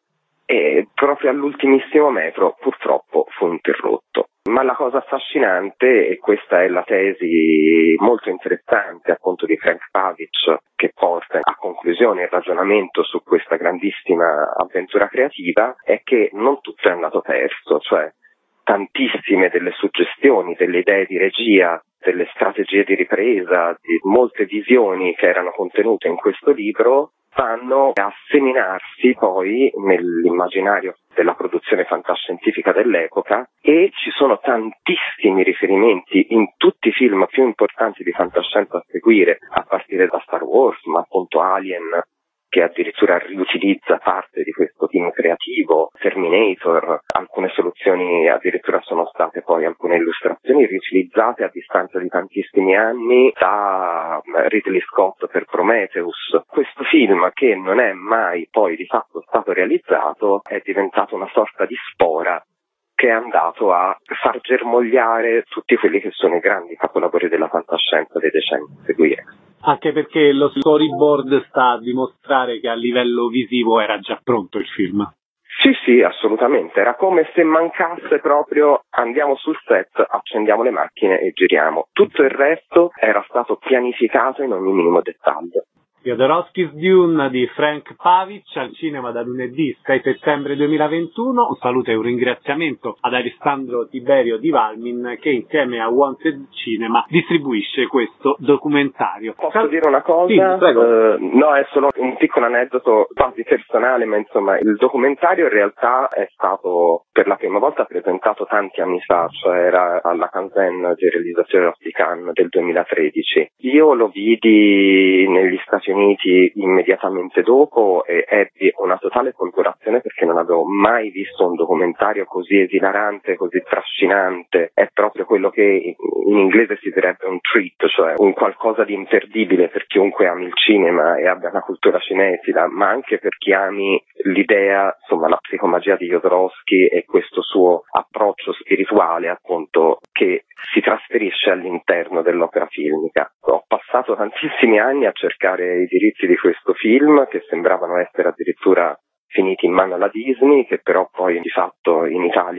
G: e proprio all'ultimissimo metro purtroppo fu interrotto. Ma la cosa affascinante, e questa è la tesi molto interessante appunto di Frank Pavich, che porta a conclusione il ragionamento su questa grandissima avventura creativa, è che non tutto è andato perso, cioè tantissime delle suggestioni, delle idee di regia, delle strategie di ripresa, di molte visioni che erano contenute in questo libro vanno a seminarsi poi nell'immaginario della produzione fantascientifica dell'epoca, e ci sono tantissimi riferimenti in tutti i film più importanti di fantascienza a seguire, a partire da Star Wars, ma appunto Alien, che addirittura riutilizza parte di questo team creativo, Terminator, alcune soluzioni addirittura sono state poi alcune illustrazioni riutilizzate a distanza di tantissimi anni da Ridley Scott per Prometheus. Questo film, che non è mai poi di fatto stato realizzato, è diventato una sorta di spora che è andato a far germogliare tutti quelli che sono i grandi capolavori della fantascienza dei decenni a seguire.
A: Anche perché lo storyboard sta a dimostrare che a livello visivo era già pronto il film.
G: Sì, assolutamente. Era come se mancasse proprio andiamo sul set, accendiamo le macchine e giriamo. Tutto il resto era stato pianificato in ogni minimo dettaglio.
A: Jodorowsky's Dune di Frank Pavich, al cinema da lunedì 6 settembre 2021. Un saluto e un ringraziamento ad Alessandro Tiberio di Valmin, che insieme a Wanted Cinema distribuisce questo documentario.
G: Posso dire una cosa?
A: Sì, prego.
G: No, è solo un piccolo aneddoto quasi personale, ma insomma il documentario in realtà è stato per la prima volta presentato tanti anni fa, cioè era alla Cannes di realizzazione of Cannes del 2013. Io lo vidi negli Stati Uniti immediatamente dopo e ebbi una totale folgorazione perché non avevo mai visto un documentario così esilarante, così trascinante. È proprio quello che in inglese si direbbe un treat, cioè un qualcosa di imperdibile per chiunque ami il cinema e abbia una cultura cinefila, ma anche per chi ami l'idea, insomma, la psicomagia di Jodorowsky e questo suo approccio spirituale, appunto, che si trasferisce all'interno dell'opera filmica. Ho passato tantissimi anni a cercare i diritti di questo film, che sembravano essere addirittura finiti in mano alla Disney, che però poi di fatto in Italia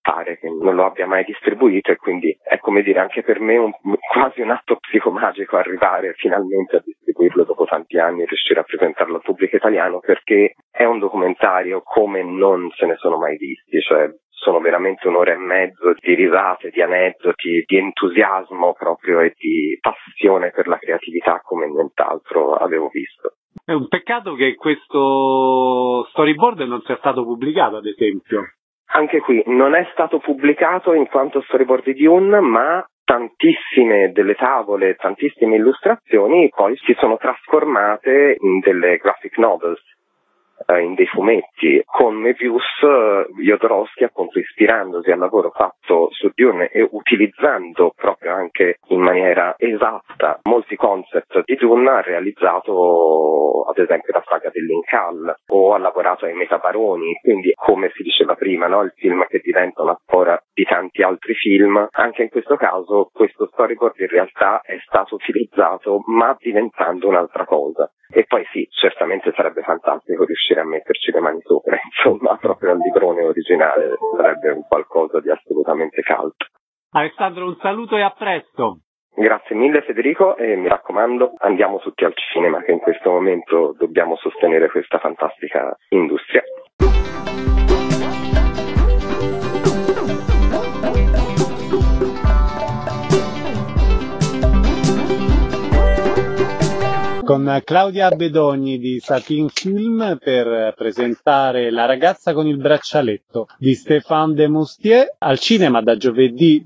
G: pare che non lo abbia mai distribuito, e quindi è, come dire, anche per me quasi un atto psicomagico arrivare finalmente a distribuirlo dopo tanti anni e riuscire a presentarlo al pubblico italiano, perché è un documentario come non se ne sono mai visti, cioè sono veramente un'ora e mezzo di risate, di aneddoti, di entusiasmo proprio e di passione per la creatività come nient'altro avevo visto.
H: È un peccato che questo storyboard non sia stato pubblicato, ad esempio.
G: Anche qui non è stato pubblicato in quanto storyboard di Dune, ma tantissime delle tavole, tantissime illustrazioni poi si sono trasformate in delle graphic novels, in dei fumetti, con Mevius Jodorowsky, appunto ispirandosi al lavoro fatto su Dune e utilizzando proprio anche in maniera esatta molti concept di Dune, ha realizzato ad esempio la saga dell'Incal o ha lavorato ai Metabaroni, quindi come si diceva prima, no? Il film che diventa una spora di tanti altri film. Anche in questo caso questo storyboard in realtà è stato utilizzato ma diventando un'altra cosa. E poi sì, certamente sarebbe fantastico riuscire a metterci le mani sopra, insomma, proprio al librone originale sarebbe un qualcosa di assolutamente caldo.
H: Alessandro, un saluto e a presto.
G: Grazie mille Federico, e mi raccomando, andiamo tutti al cinema, che in questo momento dobbiamo sostenere questa fantastica industria.
A: Con Claudia Bedogni di Satin Film per presentare La ragazza con il braccialetto di Stéphane Demoustier al cinema da giovedì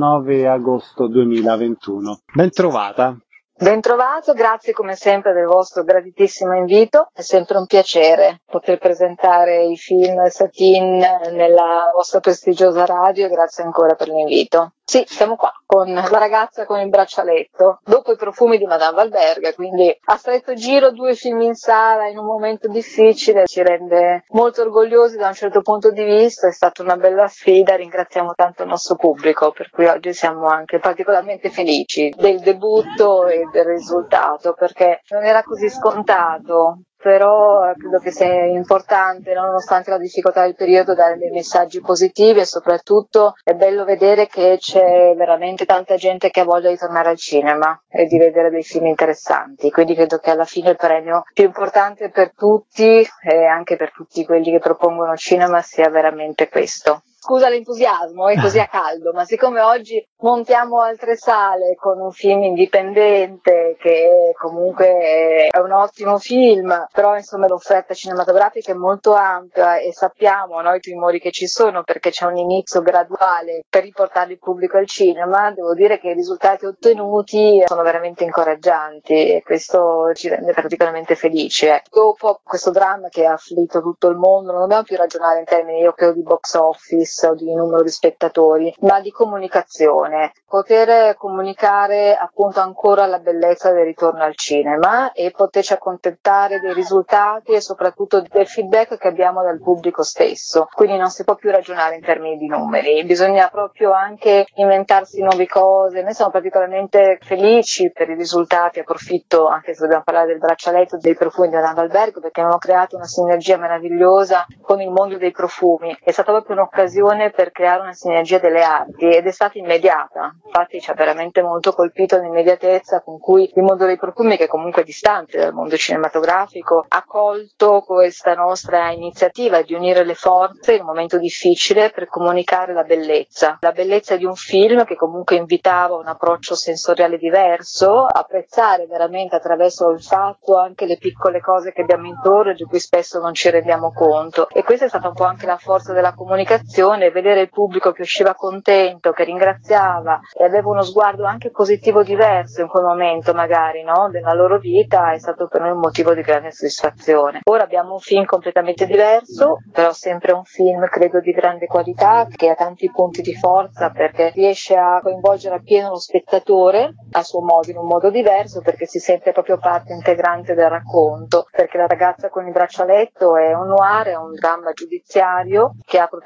A: 19 agosto 2021. Ben trovata.
I: Bentrovato, grazie come sempre del vostro graditissimo invito, è sempre un piacere poter presentare i film Satin nella vostra prestigiosa radio, grazie ancora per l'invito. Sì, siamo qua con La ragazza con il braccialetto, dopo I profumi di Madame Valberga, quindi a stretto giro 2 film in sala in un momento difficile ci rende molto orgogliosi da un certo punto di vista, è stata una bella sfida, ringraziamo tanto il nostro pubblico, per cui oggi siamo anche particolarmente felici del debutto e del risultato, perché non era così scontato. Però credo che sia importante, nonostante la difficoltà del periodo, dare dei messaggi positivi, e soprattutto è bello vedere che c'è veramente tanta gente che ha voglia di tornare al cinema e di vedere dei film interessanti, quindi credo che alla fine il premio più importante per tutti e anche per tutti quelli che propongono cinema sia veramente questo. Scusa l'entusiasmo, è così a caldo, ma siccome oggi montiamo altre sale con un film indipendente che comunque è un ottimo film, però insomma l'offerta cinematografica è molto ampia e sappiamo noi i timori che ci sono perché c'è un inizio graduale per riportare il pubblico al cinema, devo dire che i risultati ottenuti sono veramente incoraggianti e questo ci rende particolarmente felici. Dopo questo dramma che ha afflitto tutto il mondo non dobbiamo più ragionare in termini, io credo, di box office o di numero di spettatori, ma di comunicazione, poter comunicare appunto ancora la bellezza del ritorno al cinema e poterci accontentare dei risultati e soprattutto del feedback che abbiamo dal pubblico stesso, quindi non si può più ragionare in termini di numeri, bisogna proprio anche inventarsi nuove cose. Noi siamo particolarmente felici per i risultati, approfitto anche se dobbiamo parlare del braccialetto dei profumi di Madame Valberga, perché abbiamo creato una sinergia meravigliosa con il mondo dei profumi, è stata proprio un'occasione per creare una sinergia delle arti ed è stata immediata, infatti ci ha veramente molto colpito l'immediatezza con cui il mondo dei profumi, che comunque è distante dal mondo cinematografico, ha colto questa nostra iniziativa di unire le forze in un momento difficile per comunicare la bellezza di un film che comunque invitava un approccio sensoriale diverso, apprezzare veramente attraverso il fatto anche le piccole cose che abbiamo intorno di cui spesso non ci rendiamo conto, e questa è stata un po' anche la forza della comunicazione, vedere il pubblico che usciva contento, che ringraziava e aveva uno sguardo anche positivo diverso in quel momento magari, no, della loro vita, è stato per noi un motivo di grande soddisfazione. Ora abbiamo un film completamente diverso, però sempre un film credo di grande qualità, che ha tanti punti di forza perché riesce a coinvolgere appieno lo spettatore a suo modo, in un modo diverso, perché si sente proprio parte integrante del racconto, perché La ragazza con il braccialetto è un noir, è un dramma giudiziario che ha protagonisti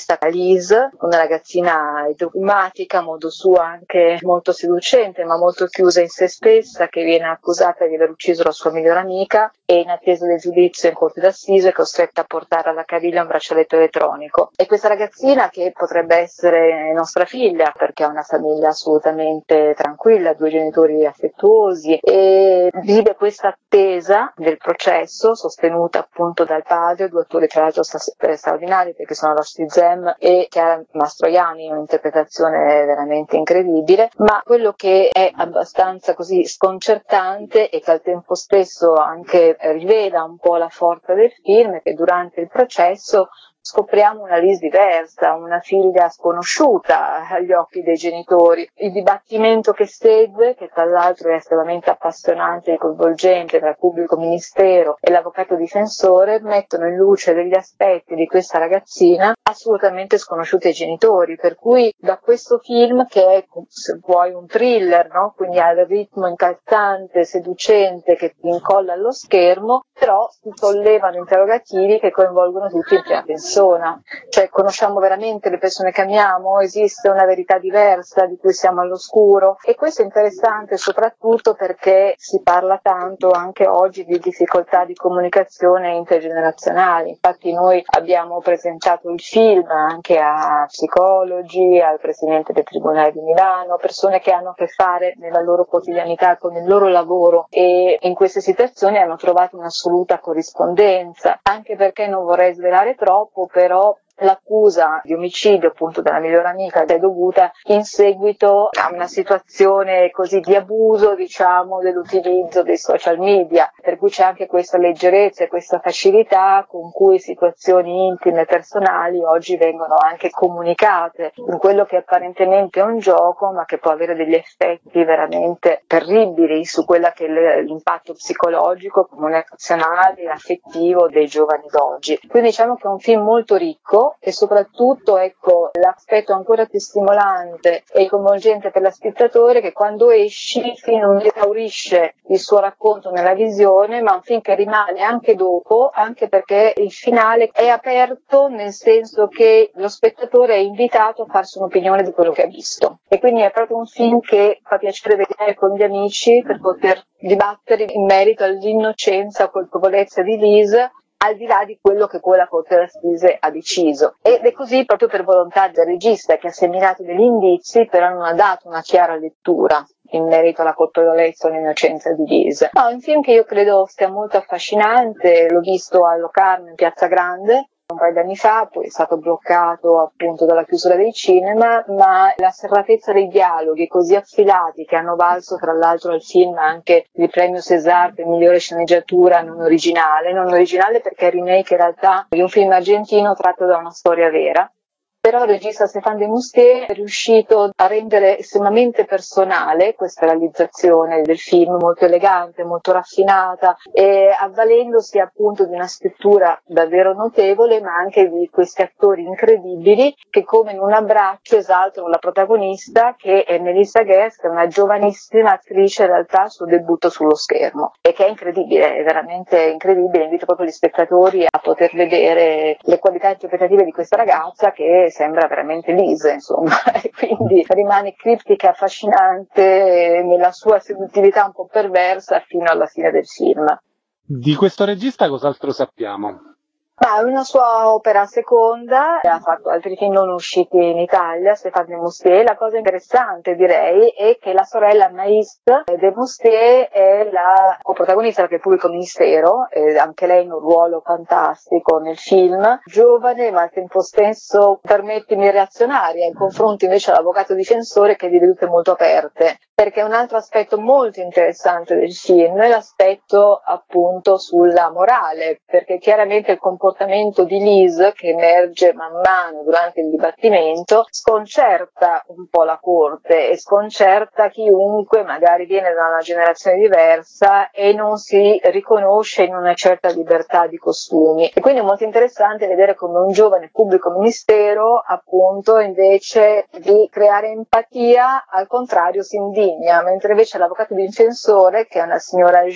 I: protagonista Liz, una ragazzina enigmatica, a modo suo anche molto seducente ma molto chiusa in se stessa, che viene accusata di aver ucciso la sua migliore amica e in attesa del giudizio in corte d'assise è costretta a portare alla caviglia un braccialetto elettronico. E questa ragazzina, che potrebbe essere nostra figlia perché ha una famiglia assolutamente tranquilla, 2 genitori affettuosi, e vive questa attesa del processo sostenuta appunto dal padre, 2 attori tra l'altro straordinari perché sono Rusty Zem e Chiara Mastroianni, un'interpretazione veramente incredibile. Ma quello che è abbastanza così sconcertante e che al tempo stesso anche rivela un po' la forza del film è che durante il processo scopriamo una Liz diversa, una figlia sconosciuta agli occhi dei genitori. Il dibattimento che segue, che tra l'altro è estremamente appassionante e coinvolgente tra il pubblico ministero e l'avvocato difensore, mettono in luce degli aspetti di questa ragazzina assolutamente sconosciuti ai genitori, per cui da questo film, che è, se vuoi, un thriller, no? Quindi ha il ritmo incalzante, seducente che ti incolla allo schermo, però si sollevano interrogativi che coinvolgono tutti in prima persona. Cioè, conosciamo veramente le persone che amiamo? Esiste una verità diversa di cui siamo all'oscuro? E questo è interessante soprattutto perché si parla tanto anche oggi di difficoltà di comunicazione intergenerazionali. Infatti noi abbiamo presentato il film anche a psicologi, al presidente del Tribunale di Milano, persone che hanno a che fare nella loro quotidianità con il loro lavoro, e in queste situazioni hanno trovato un'assoluta corrispondenza, anche perché non vorrei svelare troppo, però l'accusa di omicidio appunto della migliore amica è dovuta in seguito a una situazione così di abuso, diciamo, dell'utilizzo dei social media, per cui c'è anche questa leggerezza e questa facilità con cui situazioni intime e personali oggi vengono anche comunicate in quello che apparentemente è un gioco, ma che può avere degli effetti veramente terribili su quella che è l'impatto psicologico, comunicazionale e affettivo dei giovani d'oggi. Quindi diciamo che è un film molto ricco e soprattutto, ecco, l'aspetto ancora più stimolante e coinvolgente per lo spettatore, che quando esci il film non esaurisce il suo racconto nella visione, ma un film che rimane anche dopo, anche perché il finale è aperto, nel senso che lo spettatore è invitato a farsi un'opinione di quello che ha visto, e quindi è proprio un film che fa piacere vedere con gli amici per poter dibattere in merito all'innocenza o colpevolezza di Liz, al di là di quello che poi la Corte d'Assise ha deciso. Ed è così proprio per volontà del regista, che ha seminato degli indizi, però non ha dato una chiara lettura in merito alla colpevolezza o all'innocenza di Liz. No, è un film che io credo sia molto affascinante, l'ho visto a Locarno in Piazza Grande un paio d'anni fa, poi è stato bloccato appunto dalla chiusura dei cinema, ma la serratezza dei dialoghi così affilati, che hanno valso tra l'altro al film anche il premio César per migliore sceneggiatura non originale perché è remake in realtà di un film argentino tratto da una storia vera. Però il regista Stéphane Demoustier è riuscito a rendere estremamente personale questa realizzazione del film, molto elegante, molto raffinata, e avvalendosi appunto di una scrittura davvero notevole, ma anche di questi attori incredibili che come in un abbraccio esaltano la protagonista, che è Melissa Guest, che è una giovanissima attrice in realtà al suo debutto sullo schermo, e che è incredibile, è veramente incredibile. Invito proprio gli spettatori a poter vedere le qualità interpretative di questa ragazza, che sembra veramente Liz, insomma, e quindi rimane criptica, affascinante nella sua seduttività un po' perversa fino alla fine del film.
H: Di questo regista cos'altro sappiamo?
I: Ma è una sua opera seconda, ha fatto altri film non usciti in Italia, Stéphane Demoustier. La cosa interessante, direi, è che la sorella Anaïs Demoustier è la coprotagonista del Pubblico Ministero, anche lei in un ruolo fantastico nel film, giovane ma al tempo stesso, permettimi, reazionaria, in confronto invece all'avvocato difensore, che è di vedute molto aperte. Perché un altro aspetto molto interessante del film è l'aspetto appunto sulla morale, perché chiaramente il comportamento di Liz, che emerge man mano durante il dibattimento, sconcerta un po' la corte e sconcerta chiunque magari viene da una generazione diversa e non si riconosce in una certa libertà di costumi. E quindi è molto interessante vedere come un giovane pubblico ministero appunto invece di creare empatia al contrario si indigna, mentre invece l'avvocato difensore, che è una signora âgée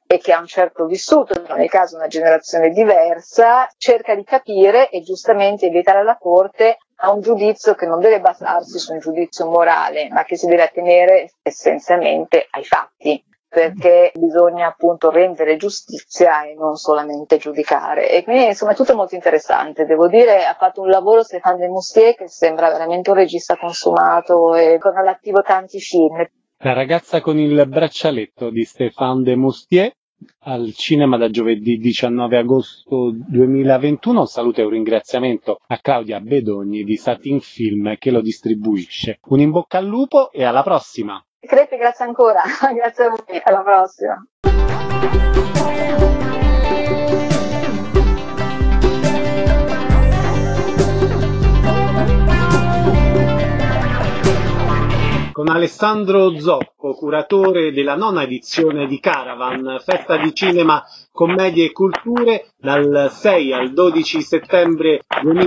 I: e che ha un certo vissuto, in ogni caso una generazione diversa, cerca di capire e giustamente invitare la Corte a un giudizio che non deve basarsi su un giudizio morale, ma che si deve attenere essenzialmente ai fatti, perché bisogna appunto rendere giustizia e non solamente giudicare. E quindi insomma è tutto molto interessante, devo dire. Ha fatto un lavoro Stéphane de Moustier che sembra veramente un regista consumato e con all'attivo tanti film.
H: La ragazza con il braccialetto di Stéphane de Moustier al cinema da giovedì 19 agosto 2021. Un saluto e un ringraziamento a Claudia Bedogni di Satin Film che lo distribuisce. Un in bocca al lupo e alla prossima!
I: Crepi, grazie ancora, grazie a voi, alla prossima.
H: Con Alessandro Zoppo, curatore della 9ª edizione di Caravan, festa di cinema, commedie e culture, dal 6 al 12 settembre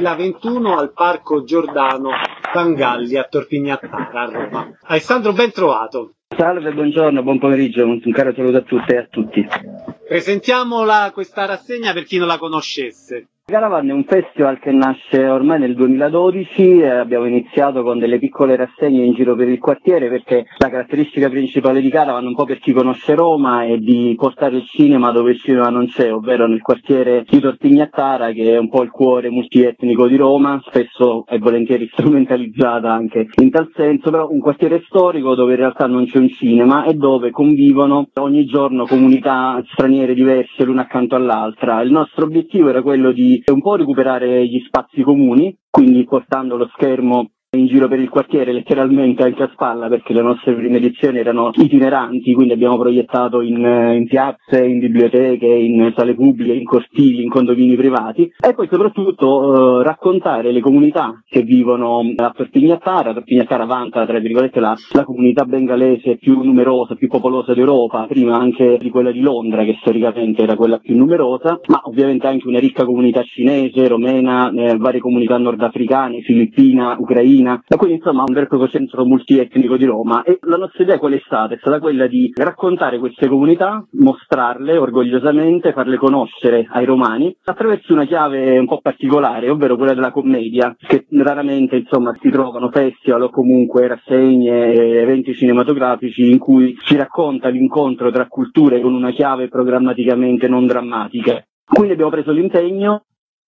H: 2021 al Parco Giordano Sangalli a Torpignattara a Roma. Alessandro, ben trovato.
J: Salve, buongiorno, buon pomeriggio, un caro saluto a tutte e a tutti.
H: Presentiamola questa rassegna per chi non la conoscesse.
J: Caravan è un festival che nasce ormai nel 2012, abbiamo iniziato con delle piccole rassegne in giro per il quartiere perché la caratteristica principale di Caravan, un po' per chi conosce Roma, è di portare il cinema dove il cinema non c'è, ovvero nel quartiere di Torpignattara, che è un po' il cuore multietnico di Roma, spesso e volentieri strumentalizzata anche in tal senso, però un quartiere storico dove in realtà non c'è un cinema e dove convivono ogni giorno comunità straniere diverse l'una accanto all'altra. Il nostro obiettivo era quello di un po' recuperare gli spazi comuni, quindi portando lo schermo in giro per il quartiere letteralmente anche a spalla, perché le nostre prime edizioni erano itineranti, quindi abbiamo proiettato in piazze, in biblioteche, in sale pubbliche, in cortili, in condomini privati e poi soprattutto raccontare le comunità che vivono a Torpignattara. Torpignattara vanta tra virgolette la comunità bengalese più numerosa, più popolosa d'Europa, prima anche di quella di Londra che storicamente era quella più numerosa, ma ovviamente anche una ricca comunità cinese, romena, varie comunità nordafricane, filippina, ucraina. Quindi insomma un vero e proprio centro multietnico di Roma, e la nostra idea qual è stata? È stata quella di raccontare queste comunità, mostrarle orgogliosamente, farle conoscere ai romani attraverso una chiave un po' particolare, ovvero quella della commedia, che raramente insomma si trovano festival o comunque rassegne, eventi cinematografici in cui si racconta l'incontro tra culture con una chiave programmaticamente non drammatica. Quindi abbiamo preso l'impegno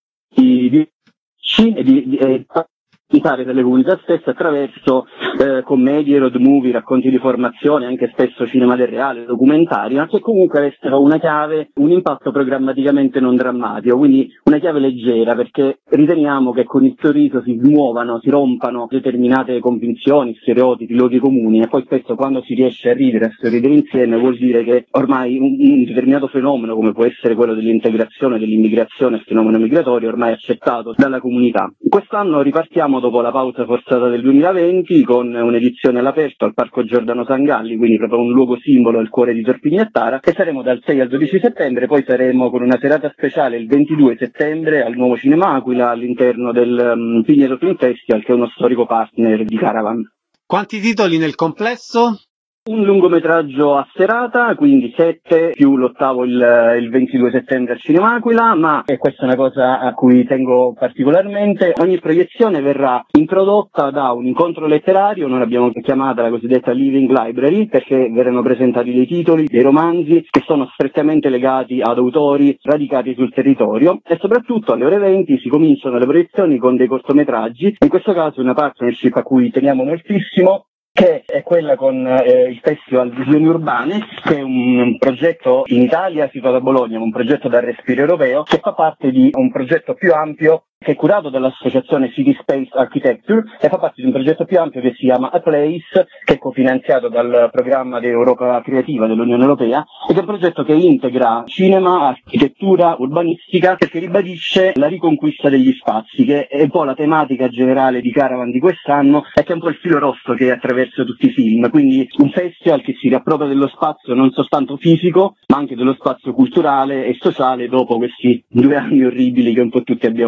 J: di delle comunità stesse attraverso commedie, road movie, racconti di formazione, anche spesso cinema del reale, documentari, ma che comunque avessero una chiave, un impatto programmaticamente non drammatico, quindi una chiave leggera, perché riteniamo che con il sorriso si smuovano, si rompano determinate convinzioni, stereotipi, luoghi comuni, e poi spesso quando si riesce a ridere, a sorridere insieme, vuol dire che ormai un determinato fenomeno, come può essere quello dell'integrazione, dell'immigrazione, il fenomeno migratorio, ormai è accettato dalla comunità. Quest'anno ripartiamo dopo la pausa forzata del 2020 con un'edizione all'aperto al Parco Giordano Sangalli, quindi proprio un luogo simbolo, il cuore di Torpignattara, e saremo dal 6 al 12 settembre, poi saremo con una serata speciale il 22 settembre al nuovo Cinema Aquila all'interno del Pigneto Film Festival, che è uno storico partner di Caravan.
H: Quanti titoli nel complesso?
J: Un lungometraggio a serata, quindi 7 più l'8º il 22 settembre al Cinema Aquila, ma, e questa è una cosa a cui tengo particolarmente, ogni proiezione verrà introdotta da un incontro letterario, noi l'abbiamo chiamata la cosiddetta Living Library, perché verranno presentati dei titoli, dei romanzi che sono strettamente legati ad autori radicati sul territorio, e soprattutto alle ore 20 si cominciano le proiezioni con dei cortometraggi, in questo caso una partnership a cui teniamo moltissimo, che è quella con il Festival Visioni Urbane, che è un progetto in Italia situato a Bologna, un progetto da respiro europeo, che fa parte di un progetto più ampio che è curato dall'associazione City Space Architecture e fa parte di un progetto più ampio che si chiama A Place, che è cofinanziato dal programma di Europa Creativa dell'Unione Europea, ed è un progetto che integra cinema, architettura, urbanistica, perché ribadisce la riconquista degli spazi, che è un po' la tematica generale di Caravan di quest'anno e che è un po' il filo rosso che attraversa tutti i film. Quindi un festival che si riappropria dello spazio non soltanto fisico, ma anche dello spazio culturale e sociale dopo questi 2 anni orribili che un po' tutti abbiamo vissuto.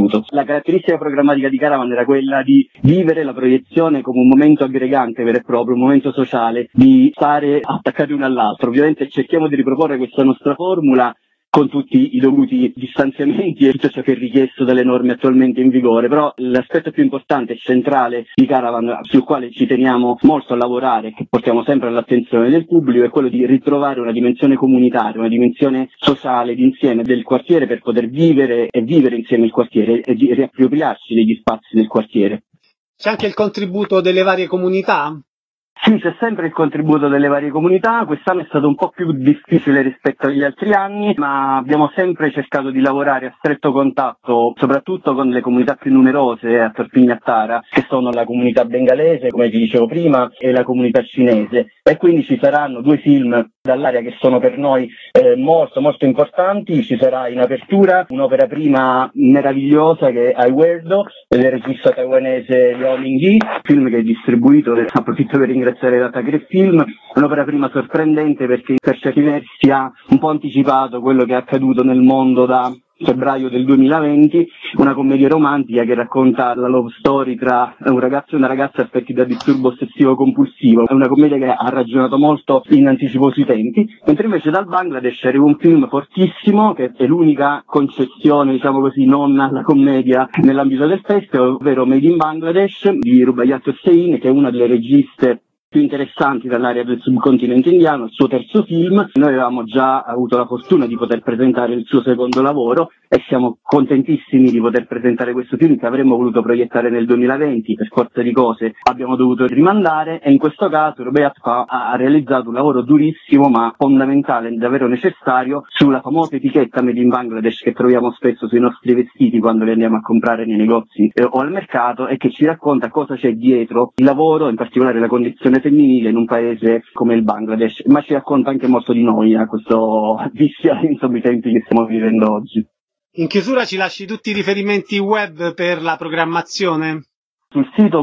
J: vissuto. La caratteristica programmatica di Caravan era quella di vivere la proiezione come un momento aggregante vero e proprio, un momento sociale, di stare attaccati uno all'altro. Ovviamente cerchiamo di riproporre questa nostra formula con tutti i dovuti distanziamenti e tutto ciò che è richiesto dalle norme attualmente in vigore, però l'aspetto più importante e centrale di Caravan, sul quale ci teniamo molto a lavorare e che portiamo sempre all'attenzione del pubblico, è quello di ritrovare una dimensione comunitaria, una dimensione sociale d'insieme del quartiere per poter vivere insieme il quartiere e di riappropriarci degli spazi del quartiere.
H: C'è anche il contributo delle varie comunità?
J: Sì, c'è sempre il contributo delle varie comunità. Quest'anno è stato un po' più difficile rispetto agli altri anni, ma abbiamo sempre cercato di lavorare a stretto contatto, soprattutto con le comunità più numerose a Torpignattara, che sono la comunità bengalese, come vi dicevo prima, e la comunità cinese. E quindi ci saranno 2 film dall'area che sono per noi molto molto importanti. Ci sarà in apertura un'opera prima meravigliosa che è I Werdo, del regista taiwanese Liao Mingyi, film che è distribuito, approfitto per ringraziare la Tagre Film, un'opera prima sorprendente perché per certi versi ha un po' anticipato quello che è accaduto nel mondo da febbraio del 2020, una commedia romantica che racconta la love story tra un ragazzo e una ragazza affetti da disturbo ossessivo compulsivo. È una commedia che ha ragionato molto in anticipo sui tempi, mentre invece dal Bangladesh arriva un film fortissimo che è l'unica concessione, diciamo così, non alla commedia nell'ambito del festival, ovvero Made in Bangladesh di Rubaiyat Hossein, che è una delle registe più interessanti dall'area del subcontinente indiano, il suo terzo film. Noi avevamo già avuto la fortuna di poter presentare il suo secondo lavoro e siamo contentissimi di poter presentare questo film che avremmo voluto proiettare nel 2020, per forza di cose abbiamo dovuto rimandare, e in questo caso Rubaiyat ha realizzato un lavoro durissimo ma fondamentale e davvero necessario sulla famosa etichetta Made in Bangladesh che troviamo spesso sui nostri vestiti quando li andiamo a comprare nei negozi o al mercato, e che ci racconta cosa c'è dietro il lavoro, in particolare la condizione femminile in un paese come il Bangladesh, ma ci racconta anche molto di noi a questo vista insomma i tempi che stiamo vivendo oggi.
H: In chiusura ci lasci tutti i riferimenti web per la programmazione?
J: Sul sito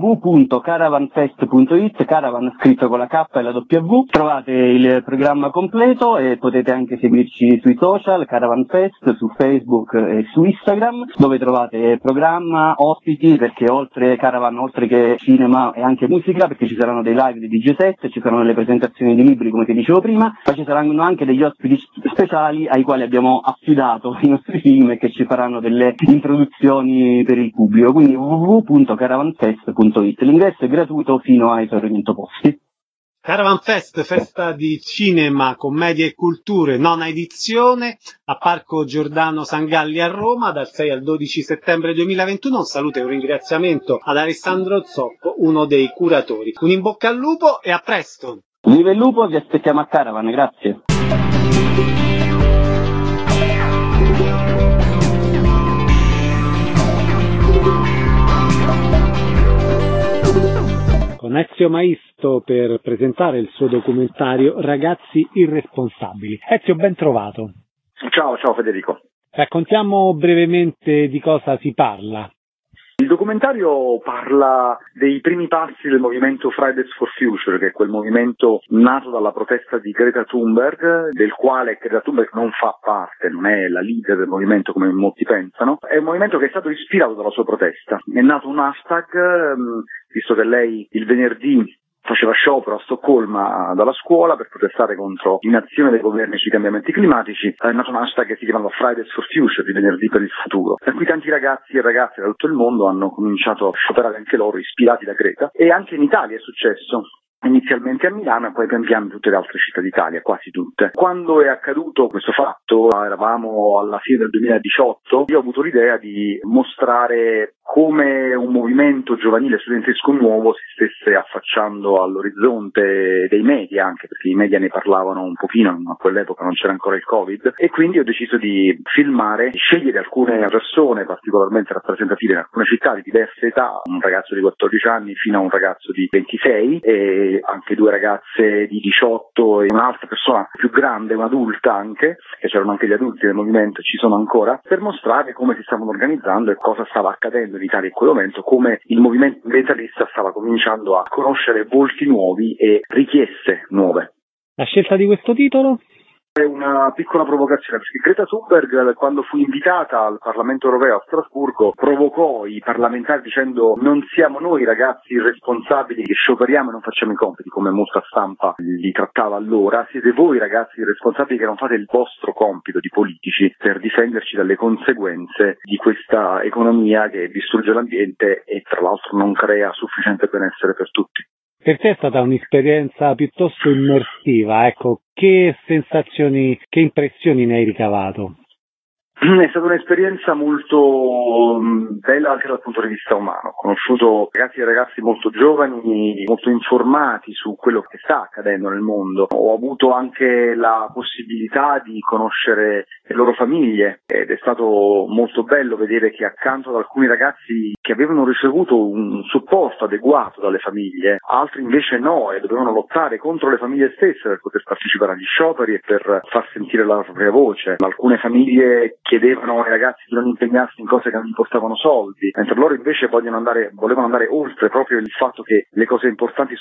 J: www.caravanfest.it, Caravan scritto con la K e la W, trovate il programma completo e potete anche seguirci sui social, Caravan Fest, su Facebook e su Instagram, dove trovate programma, ospiti, perché oltre Caravan, oltre che cinema e anche musica, perché ci saranno dei live di DJ set, ci saranno le presentazioni di libri come ti dicevo prima, ma ci saranno anche degli ospiti speciali ai quali abbiamo affidato i nostri film e che ci faranno delle introduzioni per il pubblico, quindi www.caravanfest.it. L'ingresso è gratuito fino a esaurimento posti.
H: Caravan Fest, festa di cinema, commedia e culture, 9ª edizione, a Parco Giordano Sangalli a Roma, dal 6 al 12 settembre 2021. Un saluto e un ringraziamento ad Alessandro Zoppo, uno dei curatori. Un in bocca al lupo e a presto!
J: Viva il lupo, vi aspettiamo a Caravan, grazie.
A: Con Ezio Maisto per presentare il suo documentario Ragazzi irresponsabili. Ezio, ben trovato.
K: Ciao Federico.
A: Raccontiamo brevemente di cosa si parla.
K: Il documentario parla dei primi passi del movimento Fridays for Future, che è quel movimento nato dalla protesta di Greta Thunberg, del quale Greta Thunberg non fa parte, non è la leader del movimento come molti pensano. È un movimento che è stato ispirato dalla sua protesta. È nato un hashtag, visto che lei il venerdì faceva sciopero a Stoccolma dalla scuola per protestare contro l'inazione dei governi sui cambiamenti climatici, è nato un hashtag che si chiamava Fridays for Future, di venerdì per il futuro, per cui tanti ragazzi e ragazze da tutto il mondo hanno cominciato a scioperare anche loro, ispirati da Greta, e anche in Italia è successo. Inizialmente a Milano e poi pian piano in tutte le altre città d'Italia, quasi tutte. Quando è accaduto questo fatto, eravamo alla fine del 2018, io ho avuto l'idea di mostrare come un movimento giovanile studentesco nuovo si stesse affacciando all'orizzonte dei media, anche perché i media ne parlavano un pochino, a quell'epoca non c'era ancora il Covid, e quindi ho deciso di filmare, di scegliere alcune persone particolarmente rappresentative in alcune città di diverse età, un ragazzo di 14 anni fino a un ragazzo di 26 e anche 2 ragazze di 18 e un'altra persona più grande, un'adulta anche, che c'erano anche gli adulti nel movimento, ci sono ancora, per mostrare come si stavano organizzando e cosa stava accadendo in Italia in quel momento, come il movimento ambientalista stava cominciando a conoscere volti nuovi e richieste nuove.
A: La scelta di questo titolo?
K: È una piccola provocazione, perché Greta Thunberg, quando fu invitata al Parlamento europeo a Strasburgo, provocò i parlamentari dicendo: non siamo noi ragazzi irresponsabili che scioperiamo e non facciamo i compiti, come molta stampa li trattava allora, siete voi ragazzi irresponsabili che non fate il vostro compito di politici per difenderci dalle conseguenze di questa economia che distrugge l'ambiente e tra l'altro non crea sufficiente benessere per tutti.
H: Per te è stata un'esperienza piuttosto immersiva, ecco, che sensazioni, che impressioni ne hai ricavato?
K: È stata un'esperienza molto bella anche dal punto di vista umano. Ho conosciuto ragazzi e ragazzi molto giovani, molto informati su quello che sta accadendo nel mondo. Ho avuto anche la possibilità di conoscere le loro famiglie ed è stato molto bello vedere che accanto ad alcuni ragazzi che avevano ricevuto un supporto adeguato dalle famiglie, altri invece no e dovevano lottare contro le famiglie stesse per poter partecipare agli scioperi e per far sentire la propria voce. Alcune famiglie chiedevano ai ragazzi di non impegnarsi in cose che non gli portavano soldi, mentre loro invece volevano andare oltre proprio il fatto che le cose importanti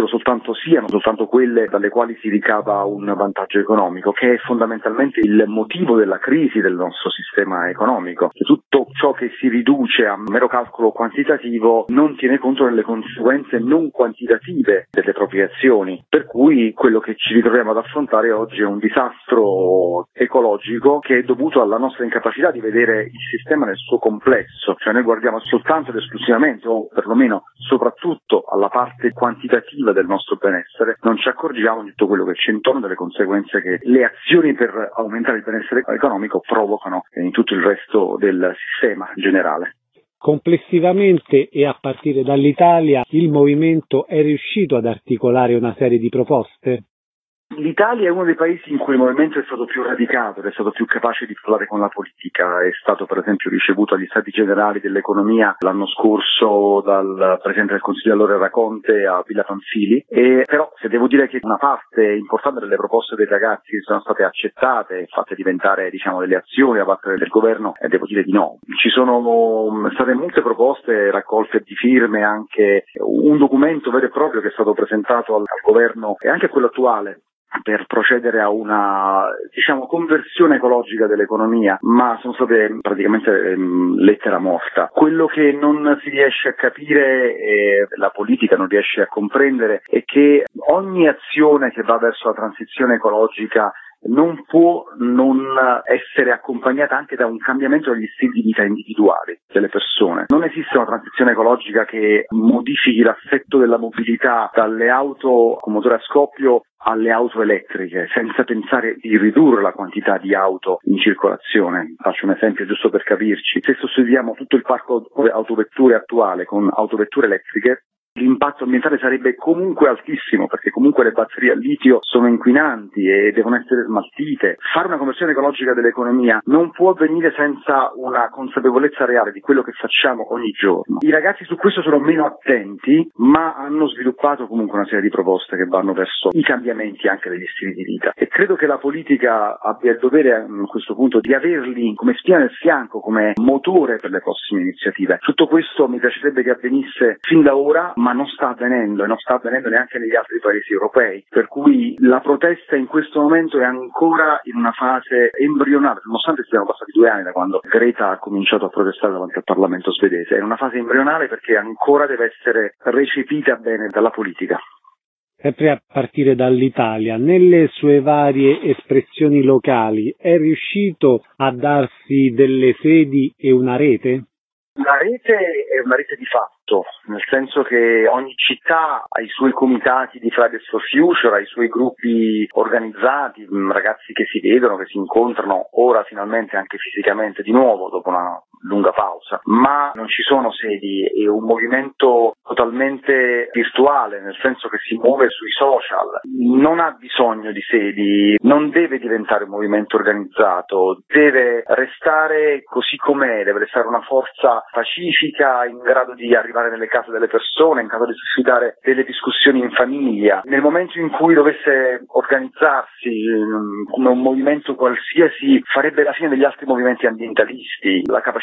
K: siano soltanto quelle dalle quali si ricava un vantaggio economico, che è fondamentalmente il motivo della crisi del nostro sistema economico. Che tutto ciò che si riduce a mero calcolo quantitativo non tiene conto delle conseguenze non quantitative delle proprie azioni, per cui quello che ci ritroviamo ad affrontare oggi è un disastro ecologico che è dovuto alla nostra incapacità di vedere il sistema nel suo complesso, cioè noi guardiamo soltanto ed esclusivamente o perlomeno soprattutto alla parte quantitativa del nostro benessere, non ci accorgiamo di tutto quello che c'è intorno, delle conseguenze che le azioni per aumentare il benessere economico provocano in tutto il resto del sistema generale.
H: Complessivamente e a partire dall'Italia il movimento è riuscito ad articolare una serie di proposte?
K: L'Italia è uno dei paesi in cui il movimento è stato più radicato ed è stato più capace di parlare con la politica. È stato per esempio ricevuto agli Stati Generali dell'Economia l'anno scorso dal Presidente del Consiglio allora era Conte a Villa Pamphili, e però se devo dire che una parte importante delle proposte dei ragazzi sono state accettate e fatte diventare delle azioni da parte del governo, devo dire di no. Ci sono state molte proposte raccolte di firme, anche un documento vero e proprio che è stato presentato al governo e anche a quello attuale per procedere a una conversione ecologica dell'economia, ma sono state praticamente lettera morta. Quello che non si riesce a capire e la politica non riesce a comprendere è che ogni azione che va verso la transizione ecologica non può non essere accompagnata anche da un cambiamento degli stili di vita individuali delle persone. Non esiste una transizione ecologica che modifichi l'assetto della mobilità dalle auto con motore a scoppio alle auto elettriche, senza pensare di ridurre la quantità di auto in circolazione. Faccio un esempio giusto per capirci. Se sostituiamo tutto il parco autovetture attuale con autovetture elettriche, l'impatto ambientale sarebbe comunque altissimo, perché comunque le batterie a litio sono inquinanti e devono essere smaltite. Fare una conversione ecologica dell'economia non può avvenire senza una consapevolezza reale di quello che facciamo ogni giorno. I ragazzi su questo sono meno attenti, ma hanno sviluppato comunque una serie di proposte che vanno verso i cambiamenti anche degli stili di vita, e credo che la politica abbia il dovere a questo punto di averli come spina nel fianco, come motore per le prossime iniziative. Tutto questo mi piacerebbe che avvenisse fin da ora, ma non sta avvenendo, e non sta avvenendo neanche negli altri paesi europei, per cui la protesta in questo momento è ancora in una fase embrionale, nonostante siano passati 2 anni da quando Greta ha cominciato a protestare davanti al Parlamento svedese. È in una fase embrionale perché ancora deve essere recepita bene dalla politica.
H: Sempre a partire dall'Italia, nelle sue varie espressioni locali, è riuscito a darsi delle sedi e una rete?
K: La rete è una rete di fatto, nel senso che ogni città ha i suoi comitati di Fridays for Future, ha i suoi gruppi organizzati, ragazzi che si vedono, che si incontrano ora finalmente anche fisicamente di nuovo dopo una lunga pausa, ma non ci sono sedi, è un movimento totalmente virtuale, nel senso che si muove sui social, non ha bisogno di sedi, non deve diventare un movimento organizzato, deve restare così com'è, deve restare una forza pacifica in grado di arrivare nelle case delle persone, in grado di suscitare delle discussioni in famiglia. Nel momento in cui dovesse organizzarsi come un movimento qualsiasi, farebbe la fine degli altri movimenti ambientalisti. La capacità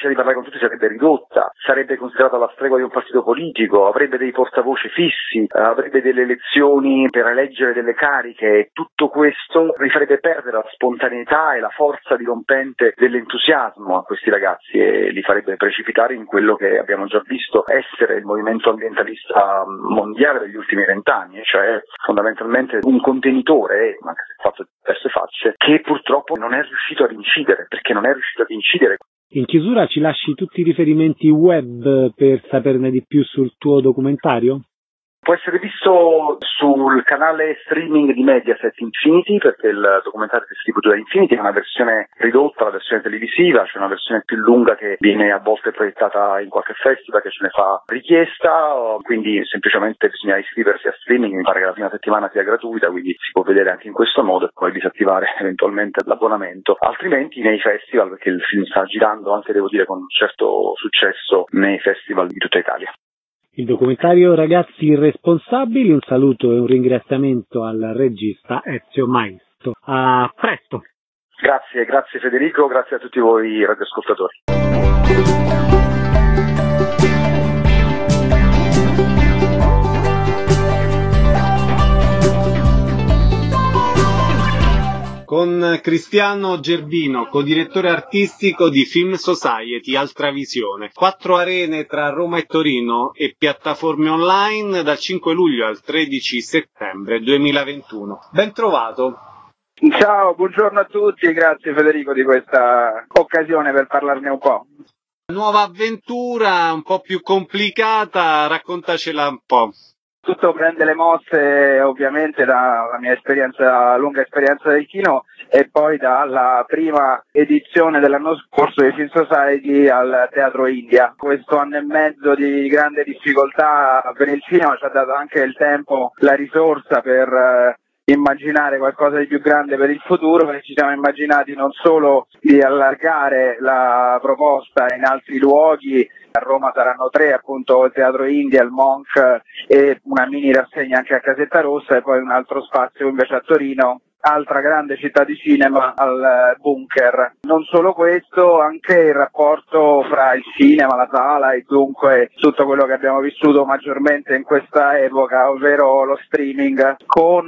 K: capacità di parlare con tutti sarebbe ridotta, sarebbe considerata la stregua di un partito politico, avrebbe dei portavoce fissi, avrebbe delle elezioni per eleggere delle cariche, e tutto questo rifarebbe perdere la spontaneità e la forza dirompente dell'entusiasmo a questi ragazzi e li farebbe precipitare in quello che abbiamo già visto essere il movimento ambientalista mondiale degli ultimi 20 anni, cioè fondamentalmente un contenitore, anche se fatto di diverse facce, che purtroppo non è riuscito ad incidere, perché non è riuscito ad incidere.
H: In chiusura ci lasci tutti i riferimenti web per saperne di più sul tuo documentario?
K: Può essere visto sul canale streaming di Mediaset Infinity, perché il documentario è distribuito da Infinity, è una versione ridotta, la versione televisiva, c'è una versione più lunga che viene a volte proiettata in qualche festival che ce ne fa richiesta, quindi semplicemente bisogna iscriversi a streaming, mi pare che la prima settimana sia gratuita, quindi si può vedere anche in questo modo e poi disattivare eventualmente l'abbonamento, altrimenti nei festival, perché il film sta girando anche, devo dire, con un certo successo nei festival di tutta Italia.
H: Il documentario Ragazzi Irresponsabili, un saluto e un ringraziamento al regista Ezio Maisto. A presto!
K: Grazie Federico, grazie a tutti voi radioascoltatori.
H: Con Cristiano Gerbino, codirettore artistico di Film Society Altra Visione. 4 arene tra Roma e Torino e piattaforme online dal 5 luglio al 13 settembre 2021. Ben trovato!
L: Ciao, buongiorno a tutti, grazie Federico di questa occasione per parlarne un po'.
H: Nuova avventura, un po' più complicata, raccontacela un po'.
L: Tutto prende le mosse ovviamente dalla mia lunga esperienza del kino e poi dalla prima edizione dell'anno scorso di Film Society al Teatro India. Questo anno e mezzo di grande difficoltà per il cinema ci ha dato anche il tempo, la risorsa per immaginare qualcosa di più grande per il futuro e ci siamo immaginati non solo di allargare la proposta in altri luoghi. A Roma saranno 3, appunto il Teatro India, il Monk e una mini rassegna anche a Casetta Rossa e poi un altro spazio invece a Torino, altra grande città di cinema, al Bunker. Non solo questo, anche il rapporto fra il cinema, la sala e dunque tutto quello che abbiamo vissuto maggiormente in questa epoca, ovvero lo streaming, con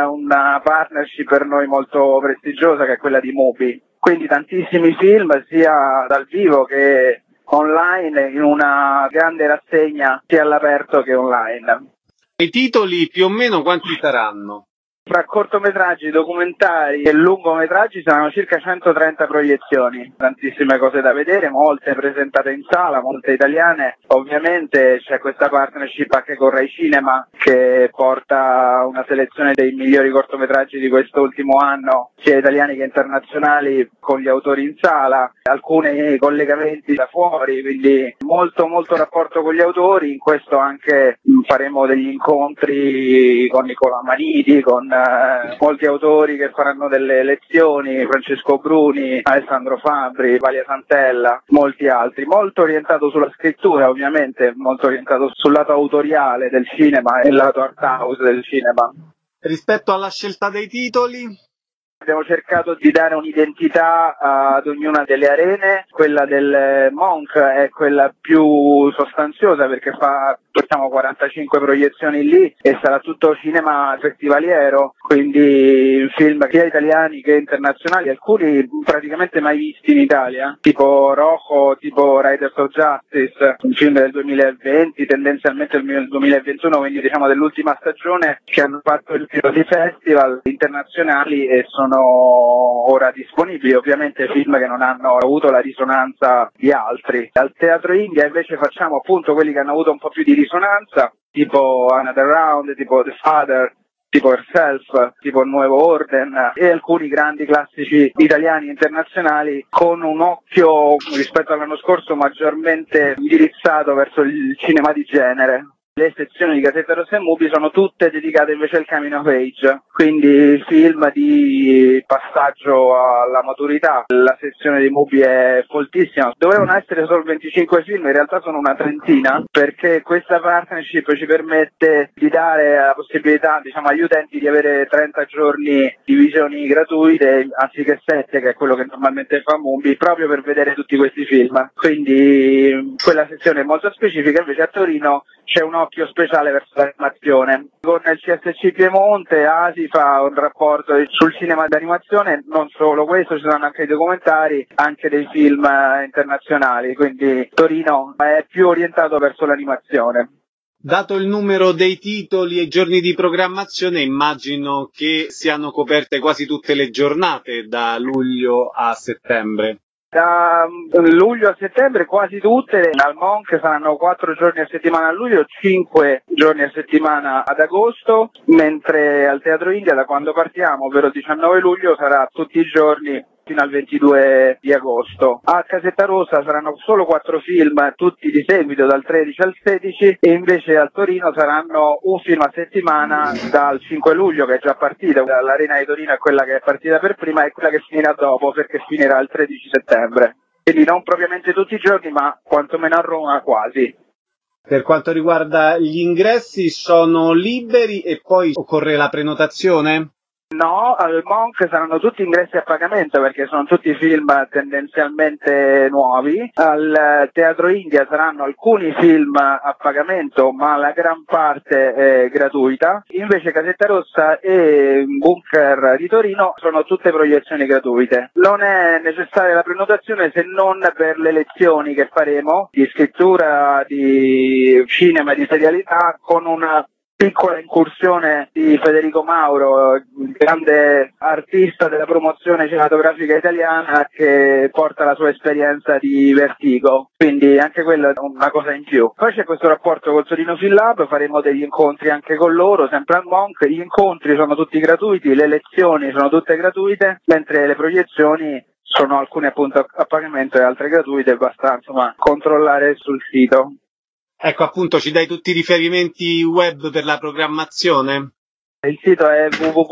L: una partnership per noi molto prestigiosa che è quella di Mubi. Quindi tantissimi film sia dal vivo che online in una grande rassegna sia all'aperto che online.
H: I titoli più o meno quanti saranno?
L: Fra cortometraggi, documentari e lungometraggi saranno circa 130 proiezioni, tantissime cose da vedere, molte presentate in sala, molte italiane. Ovviamente c'è questa partnership anche con Rai Cinema che porta una selezione dei migliori cortometraggi di quest'ultimo anno, sia italiani che internazionali, con gli autori in sala, alcuni collegamenti da fuori, quindi molto rapporto con gli autori. In questo anche faremo degli incontri con Nicola Maniti, con molti autori che faranno delle lezioni, Francesco Bruni, Alessandro Fabbri, Valia Santella, molti altri, molto orientato sulla scrittura ovviamente, molto orientato sul lato autoriale del cinema e il lato art house del cinema.
H: Rispetto alla scelta dei titoli?
L: Abbiamo cercato di dare un'identità ad ognuna delle arene, quella del Monk è quella più sostanziosa perché facciamo 45 proiezioni lì e sarà tutto cinema festivaliero, quindi film sia italiani che internazionali, alcuni praticamente mai visti in Italia, tipo Rojo, tipo Riders of Justice, un film del 2020, tendenzialmente del 2021, quindi diciamo dell'ultima stagione, che hanno fatto il giro di festival internazionali e sono ora disponibili, ovviamente film che non hanno avuto la risonanza di altri. Al Teatro India invece facciamo appunto quelli che hanno avuto un po' più di risonanza, tipo Another Round, tipo The Father, tipo Herself, tipo Nuevo Orden e alcuni grandi classici italiani e internazionali con un occhio rispetto all'anno scorso maggiormente indirizzato verso il cinema di genere. Le sezioni di Gazzetta Rossa e Mubi sono tutte dedicate invece al coming of age, quindi film di passaggio alla maturità. La sezione di Mubi è foltissima, dovevano essere solo 25 film, in realtà sono una trentina, perché questa partnership ci permette di dare la possibilità, diciamo, agli utenti di avere 30 giorni di visioni gratuite anziché 7, che è quello che normalmente fa Mubi, proprio per vedere tutti questi film. Quindi quella sezione è molto specifica. Invece a Torino c'è un occhio speciale verso l'animazione. Con il CSC Piemonte ASI fa un rapporto sul cinema d'animazione, non solo questo, ci saranno anche i documentari, anche dei film internazionali, quindi Torino è più orientato verso l'animazione.
H: Dato il numero dei titoli e giorni di programmazione, immagino che siano coperte quasi tutte le giornate da luglio a settembre.
L: Da luglio a settembre quasi tutte. Al Monk saranno 4 giorni a settimana a luglio, 5 giorni a settimana ad agosto, mentre al Teatro India da quando partiamo, ovvero il 19 luglio, sarà tutti i giorni fino al 22 di agosto. A Casetta Rossa saranno solo 4 film, tutti di seguito dal 13 al 16, e invece al Torino saranno un film a settimana dal 5 luglio, che è già partita. L'Arena di Torino è quella che è partita per prima e quella che finirà dopo, perché finirà il 13 settembre. Quindi non propriamente tutti i giorni, ma quantomeno a Roma quasi.
H: Per quanto riguarda gli ingressi, sono liberi e poi occorre la prenotazione?
L: No, al Monk saranno tutti ingressi a pagamento perché sono tutti film tendenzialmente nuovi. Al Teatro India saranno alcuni film a pagamento, ma la gran parte è gratuita. Invece Casetta Rossa e Bunker di Torino sono tutte proiezioni gratuite. Non è necessaria la prenotazione se non per le lezioni che faremo di scrittura, di cinema e di serialità, con una piccola incursione di Federico Mauro, grande artista della promozione cinematografica italiana, che porta la sua esperienza di Vertigo, quindi anche quella è una cosa in più. Poi c'è questo rapporto col Torino Film Lab, faremo degli incontri anche con loro, sempre al Monk. Gli incontri sono tutti gratuiti, le lezioni sono tutte gratuite, mentre le proiezioni sono alcune appunto a pagamento e altre gratuite, basta insomma controllare sul sito.
H: Ecco, appunto, ci dai tutti i riferimenti web per la programmazione?
L: Il sito è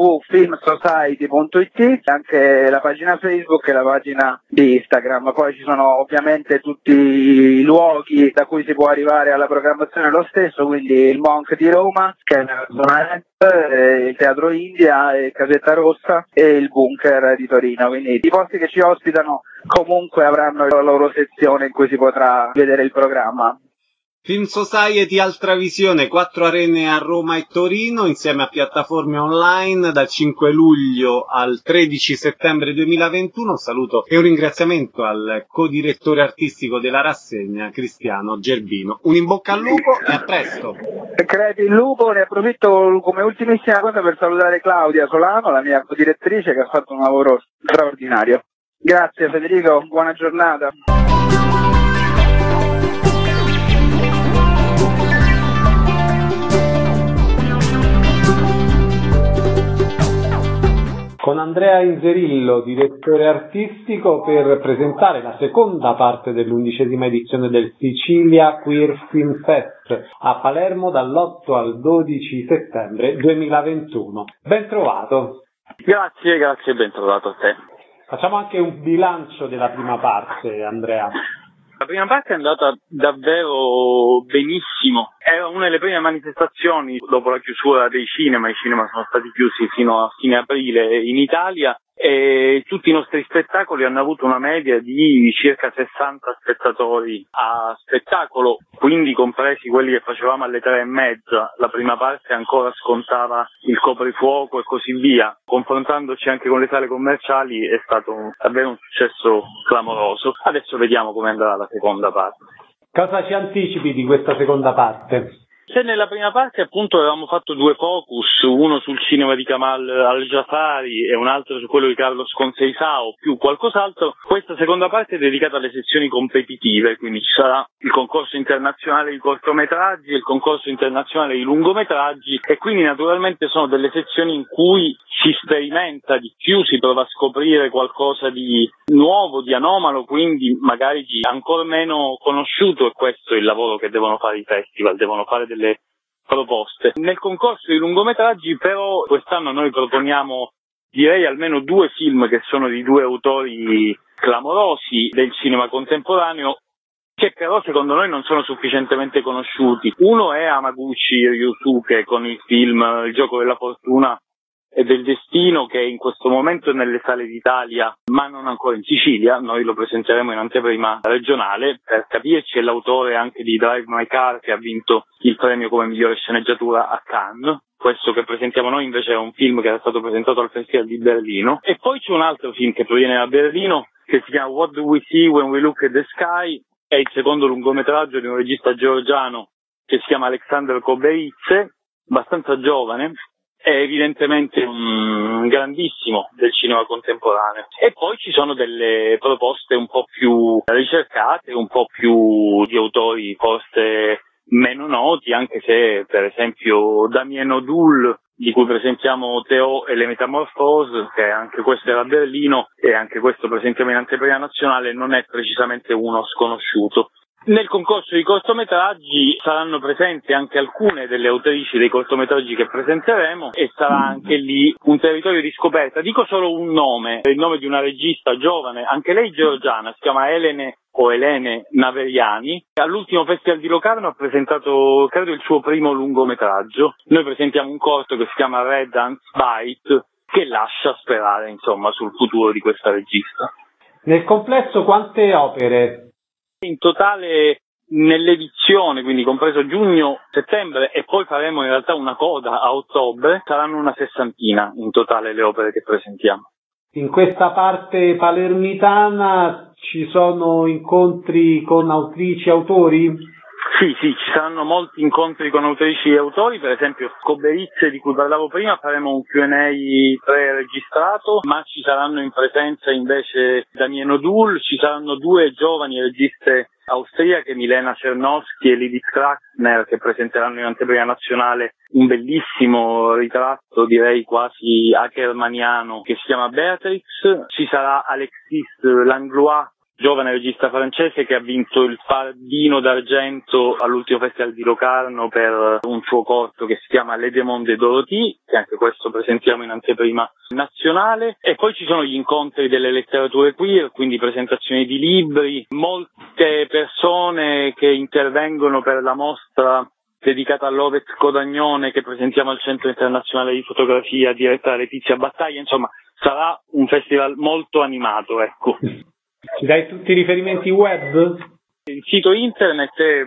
L: www.filmsociety.it, anche la pagina Facebook e la pagina di Instagram. Poi ci sono ovviamente tutti i luoghi da cui si può arrivare alla programmazione lo stesso, quindi il Monk di Roma, che è nella zona est, il Teatro India, Casetta Rossa e il Bunker di Torino. Quindi i posti che ci ospitano comunque avranno la loro sezione in cui si potrà vedere il programma.
H: Film Society Altra Visione, 4 arene a Roma e Torino, insieme a piattaforme online dal 5 luglio al 13 settembre 2021. Un saluto e un ringraziamento al co-direttore artistico della rassegna, Cristiano Gerbino. Un in bocca al lupo e a presto!
L: Crepi il lupo, ne approfitto come ultimissima cosa per salutare Claudia Solano, la mia co-direttrice, che ha fatto un lavoro straordinario. Grazie Federico, buona giornata.
H: Con Andrea Inzerillo, direttore artistico, per presentare la seconda parte dell'11ª edizione del Sicilia Queer Film Fest a Palermo dall'8 al 12 settembre 2021. Ben trovato.
M: Grazie, ben trovato a te.
H: Facciamo anche un bilancio della prima parte, Andrea.
M: La prima parte è andata davvero benissimo. Era una delle prime manifestazioni dopo la chiusura dei cinema. I cinema sono stati chiusi fino a fine aprile in Italia e tutti i nostri spettacoli hanno avuto una media di circa 60 spettatori a spettacolo, quindi compresi quelli che facevamo alle 3:30. La prima parte ancora scontava il coprifuoco e così via. Confrontandoci anche con le sale commerciali è stato davvero un successo clamoroso. Adesso vediamo come andrà la seconda parte.
H: Cosa ci anticipi di questa seconda parte?
M: Se nella prima parte appunto avevamo fatto 2 focus, uno sul cinema di Kamal Al-Jafari e un altro su quello di Carlos Conceição, più qualcos'altro, questa seconda parte è dedicata alle sezioni competitive, quindi ci sarà il concorso internazionale di cortometraggi e il concorso internazionale di lungometraggi, e quindi naturalmente sono delle sezioni in cui si sperimenta di più, si prova a scoprire qualcosa di nuovo, di anomalo, quindi magari di ancora meno conosciuto, e questo è il lavoro che devono fare i festival, devono fare delle proposte. Nel concorso di lungometraggi però quest'anno noi proponiamo direi almeno 2 film che sono di 2 autori clamorosi del cinema contemporaneo, che però secondo noi non sono sufficientemente conosciuti. Uno è Hamaguchi Ryusuke con il film Il gioco della fortuna e del destino, che in questo momento è nelle sale d'Italia ma non ancora in Sicilia. Noi lo presenteremo in anteprima regionale. Per capirci, è l'autore anche di Drive My Car, che ha vinto il premio come migliore sceneggiatura a Cannes. Questo che presentiamo noi invece è un film che era stato presentato al Festival di Berlino. E poi c'è un altro film che proviene da Berlino che si chiama What Do We See When We Look at the Sky. È il secondo lungometraggio di un regista georgiano che si chiama Alexander Koberitze, abbastanza giovane. È evidentemente un grandissimo del cinema contemporaneo. E poi ci sono delle proposte un po' più ricercate, un po' più di autori forse meno noti, anche se per esempio Damien Odoul, di cui presentiamo Théo e le Metamorphose, che anche questo era a Berlino e anche questo presentiamo in anteprima nazionale, non è precisamente uno sconosciuto. Nel concorso di cortometraggi saranno presenti anche alcune delle autrici dei cortometraggi che presenteremo e sarà anche lì un territorio di scoperta. Dico solo un nome, il nome di una regista giovane, anche lei georgiana, si chiama Elene Naveriani. All'ultimo Festival di Locarno ha presentato, credo, il suo primo lungometraggio. Noi presentiamo un corto che si chiama Red Ants Bite, che lascia sperare, insomma, sul futuro di questa regista.
H: Nel complesso quante opere?
M: In totale nell'edizione, quindi compreso giugno-settembre, e poi faremo in realtà una coda a ottobre, saranno una 60 in totale le opere che presentiamo.
H: In questa parte palermitana ci sono incontri con autrici e autori?
M: Sì, ci saranno molti incontri con autrici e autori, per esempio Koberitze, di cui parlavo prima, faremo un Q&A pre-registrato, ma ci saranno in presenza invece Damien Odoul, ci saranno 2 giovani registe austriache, Milena Czernowski e Lidith Kraxner, che presenteranno in anteprima nazionale un bellissimo ritratto, direi quasi ackermaniano, che si chiama Beatrix. Ci sarà Alexis Langlois, giovane regista francese, che ha vinto il Pardino d'argento all'ultimo Festival di Locarno per un suo corto che si chiama Le Démons de Dorothy, che anche questo presentiamo in anteprima nazionale. E poi ci sono gli incontri delle letterature queer, quindi presentazioni di libri, molte persone che intervengono per la mostra dedicata all'Ovest Codagnone che presentiamo al Centro Internazionale di Fotografia diretta da Letizia Battaglia. Insomma, sarà un festival molto animato, ecco.
H: Ci dai tutti i riferimenti web?
M: Il sito internet è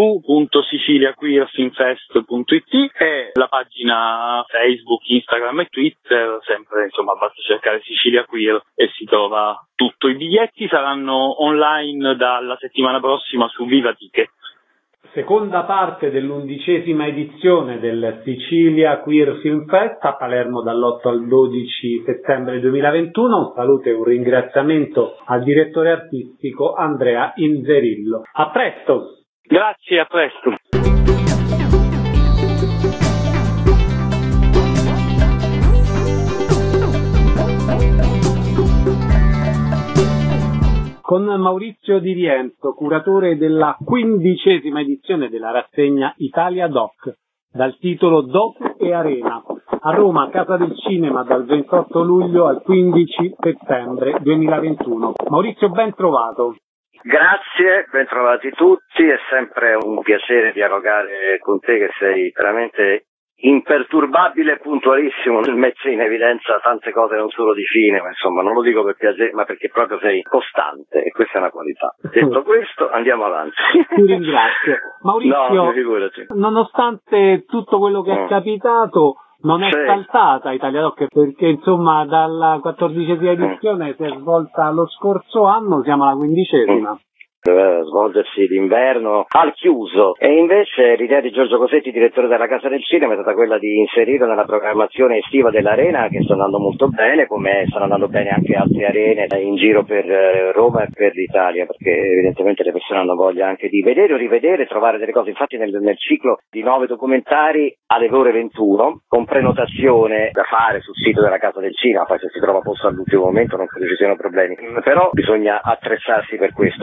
M: www.siciliaqueerfilmfest.it e la pagina Facebook, Instagram e Twitter, sempre, insomma, basta cercare Sicilia Queer e si trova tutto. I biglietti saranno online dalla settimana prossima su Viva Ticket.
H: Seconda parte dell'11ª edizione del Sicilia Queer Film Fest a Palermo dall'8 al 12 settembre 2021. Un saluto e un ringraziamento al direttore artistico Andrea Inzerillo. A presto!
M: Grazie, a presto!
H: Con Maurizio Di Rienzo, curatore della 15ª edizione della rassegna Italia Doc, dal titolo Doc e Arena, a Roma, Casa del Cinema, dal 28 luglio al 15 settembre 2021. Maurizio, ben trovato.
N: Grazie, ben trovati tutti, è sempre un piacere dialogare con te, che sei veramente imperturbabile e puntualissimo nel mettere in evidenza tante cose non solo di cinema, insomma, non lo dico per piacere, ma perché proprio sei costante e questa è una qualità. Detto questo, andiamo avanti.
H: Ti ringrazio. Maurizio,
N: no, figurati.
H: Nonostante tutto quello che è capitato, non è saltata Italia Doc, perché insomma dalla 14ª edizione si è svolta lo scorso anno, siamo alla 15ª.
N: Doveva svolgersi d'inverno al chiuso, e invece l'idea di Giorgio Cosetti, direttore della Casa del Cinema, è stata quella di inserire nella programmazione estiva dell'Arena, che sta andando molto bene, come stanno andando bene anche altre arene in giro per Roma e per l'Italia, perché evidentemente le persone hanno voglia anche di vedere o rivedere, trovare delle cose. Infatti nel ciclo di 9 documentari alle ore 21, con prenotazione da fare sul sito della Casa del Cinema, poi se si trova posto all'ultimo momento non credo ci siano problemi, però bisogna attrezzarsi per questo. E purtroppo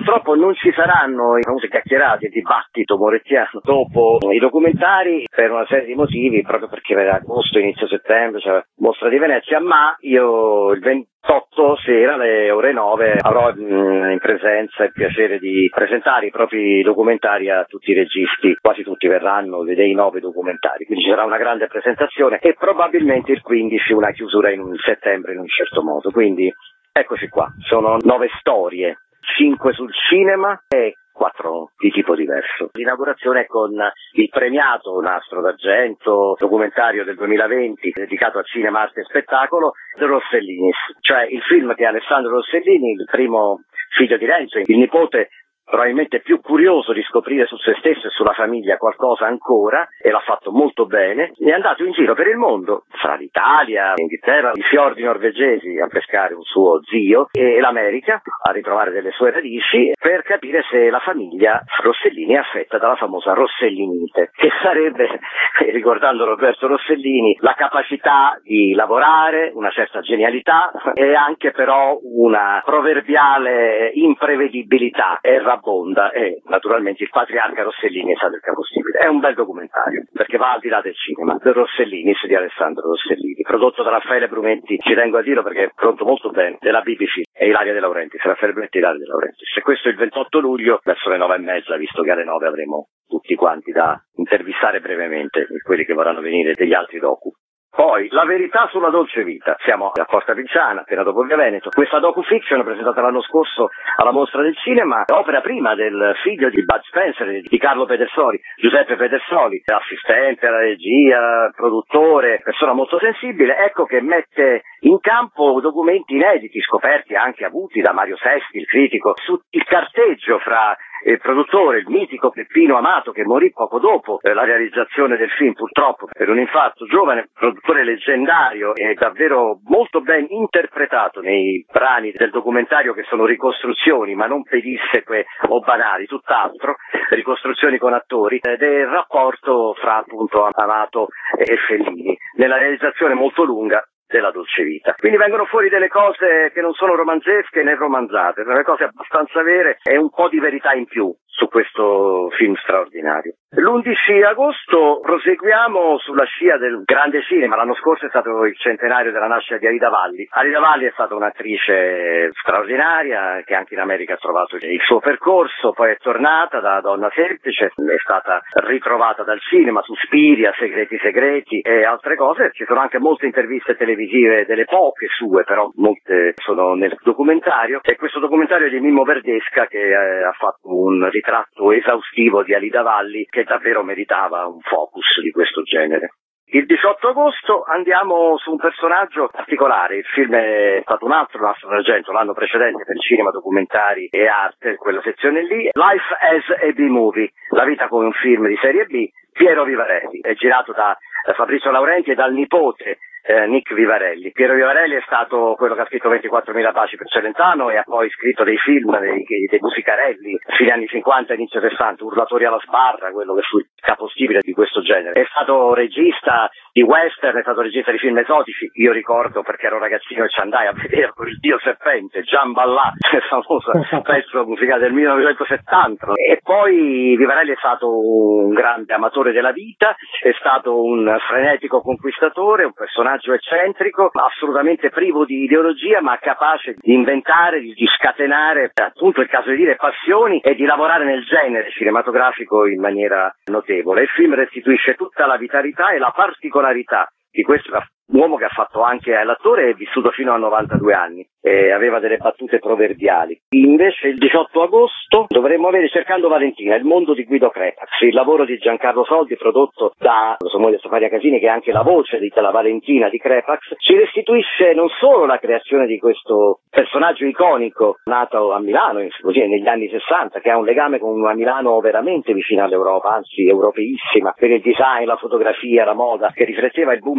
N: Purtroppo non ci saranno i famosi chiacchierati e dibattito morettiano dopo i documentari per una serie di motivi, proprio perché era agosto, inizio settembre, cioè Mostra di Venezia, ma io il 28 sera alle ore 9 avrò in presenza il piacere di presentare i propri documentari a tutti i registi, quasi tutti verranno dei 9 documentari, quindi ci sarà una grande presentazione e probabilmente il 15 una chiusura in settembre in un certo modo, quindi eccoci qua, sono 9 storie, 5 sul cinema e 4 di tipo diverso. L'inaugurazione è con il premiato Nastro d'Argento, documentario del 2020 dedicato a cinema, arte e spettacolo, The Rossellinis, cioè il film che Alessandro Rossellini, il primo figlio di Renzo, il nipote probabilmente più curioso di scoprire su se stesso e sulla famiglia qualcosa ancora, e l'ha fatto molto bene, è andato in giro per il mondo, fra l'Italia, l'Inghilterra, i fiordi norvegesi a pescare un suo zio e l'America a ritrovare delle sue radici per capire se la famiglia Rossellini è affetta dalla famosa rossellinite, che sarebbe, ricordando Roberto Rossellini, la capacità di lavorare, una certa genialità e anche però una proverbiale imprevedibilità e rabonda, e naturalmente il patriarca Rossellini è stato il capostipite. È un bel documentario perché va al di là del cinema. The Rossellinis di Alessandro Rossellini, prodotto da Raffaele Brumetti, ci tengo a dirlo perché è prodotto molto bene, della BBC, e Ilaria De Laurentiis, Raffaele Brumetti e Ilaria De Laurentiis. E questo il 28 luglio verso le 9:30, visto che alle 9 avremo tutti quanti da intervistare brevemente quelli che vorranno venire degli altri docu. Poi, La verità sulla dolce vita. Siamo a Porta Picciana, appena dopo Via Veneto. Questa docu-fiction, presentata l'anno scorso alla Mostra del Cinema, opera prima del figlio di Bud Spencer, di Carlo Pedersoli, Giuseppe Pedersoli, assistente alla regia, produttore, persona molto sensibile, ecco che mette in campo documenti inediti, scoperti anche avuti da Mario Sesti, il critico, su il carteggio fra il produttore, il mitico Peppino Amato, che morì poco dopo la realizzazione del film, purtroppo per un infarto, giovane produttore leggendario e davvero molto ben interpretato nei brani del documentario, che sono ricostruzioni ma non pedisseque o banali, tutt'altro, ricostruzioni con attori, del rapporto fra appunto Amato e Fellini nella realizzazione molto lunga della dolce vita. Quindi vengono fuori delle cose che non sono romanzesche né romanzate, delle cose abbastanza vere e un po' di verità in più su questo film straordinario. L'11 agosto proseguiamo sulla scia del grande cinema. L'anno scorso è stato il centenario della nascita di Alida Valli. Alida Valli è stata un'attrice straordinaria che anche in America ha trovato il suo percorso, poi è tornata da donna semplice, è stata ritrovata dal cinema, Suspiria, Segreti Segreti e altre cose. Ci sono anche molte interviste televisive, delle poche sue, però molte sono nel documentario, e questo documentario è di Mimmo Verdesca, che ha fatto un ritratto esaustivo di Alida Valli che davvero meritava un focus di questo genere. Il 18 agosto andiamo su un personaggio particolare. Il film è stato un altro Nastro d'Argento l'anno precedente per cinema, documentari e arte, quella sezione lì. Life as a B-movie, la vita come un film di serie B, Piero Vivarelli. È girato da Fabrizio Laurenti e dal nipote Nick Vivarelli. Piero Vivarelli è stato quello che ha scritto 24.000 baci per Celentano e ha poi scritto dei film, dei musicarelli, fine anni 50 inizio 60, Urlatori alla sbarra, quello che fu il capostipite di questo genere. È stato regista di western, è stato regista di film esotici. Io ricordo, perché ero ragazzino e ci andai a vedere Il Dio Serpente, Giamballà, il famoso pezzo musicale del 1970. E poi Vivarelli è stato un grande amatore della vita, è stato un frenetico conquistatore, un personaggio eccentrico, assolutamente privo di ideologia, ma capace di inventare, di scatenare, appunto il caso di dire, passioni e di lavorare nel genere cinematografico in maniera notevole. Il film restituisce tutta la vitalità e la particolarità di questo uomo che ha fatto anche l'attore, è vissuto fino a 92 anni e aveva delle battute proverbiali. Invece il 18 agosto dovremmo avere Cercando Valentina, il mondo di Guido Crepax, il lavoro di Giancarlo Soldi prodotto da sua moglie Stefania Casini, che è anche la voce della Valentina di Crepax. Ci restituisce non solo la creazione di questo personaggio iconico nato a Milano così negli anni 60, che ha un legame con una Milano veramente vicina all'Europa, anzi europeissima, per il design, la fotografia, la moda, che rifletteva il boom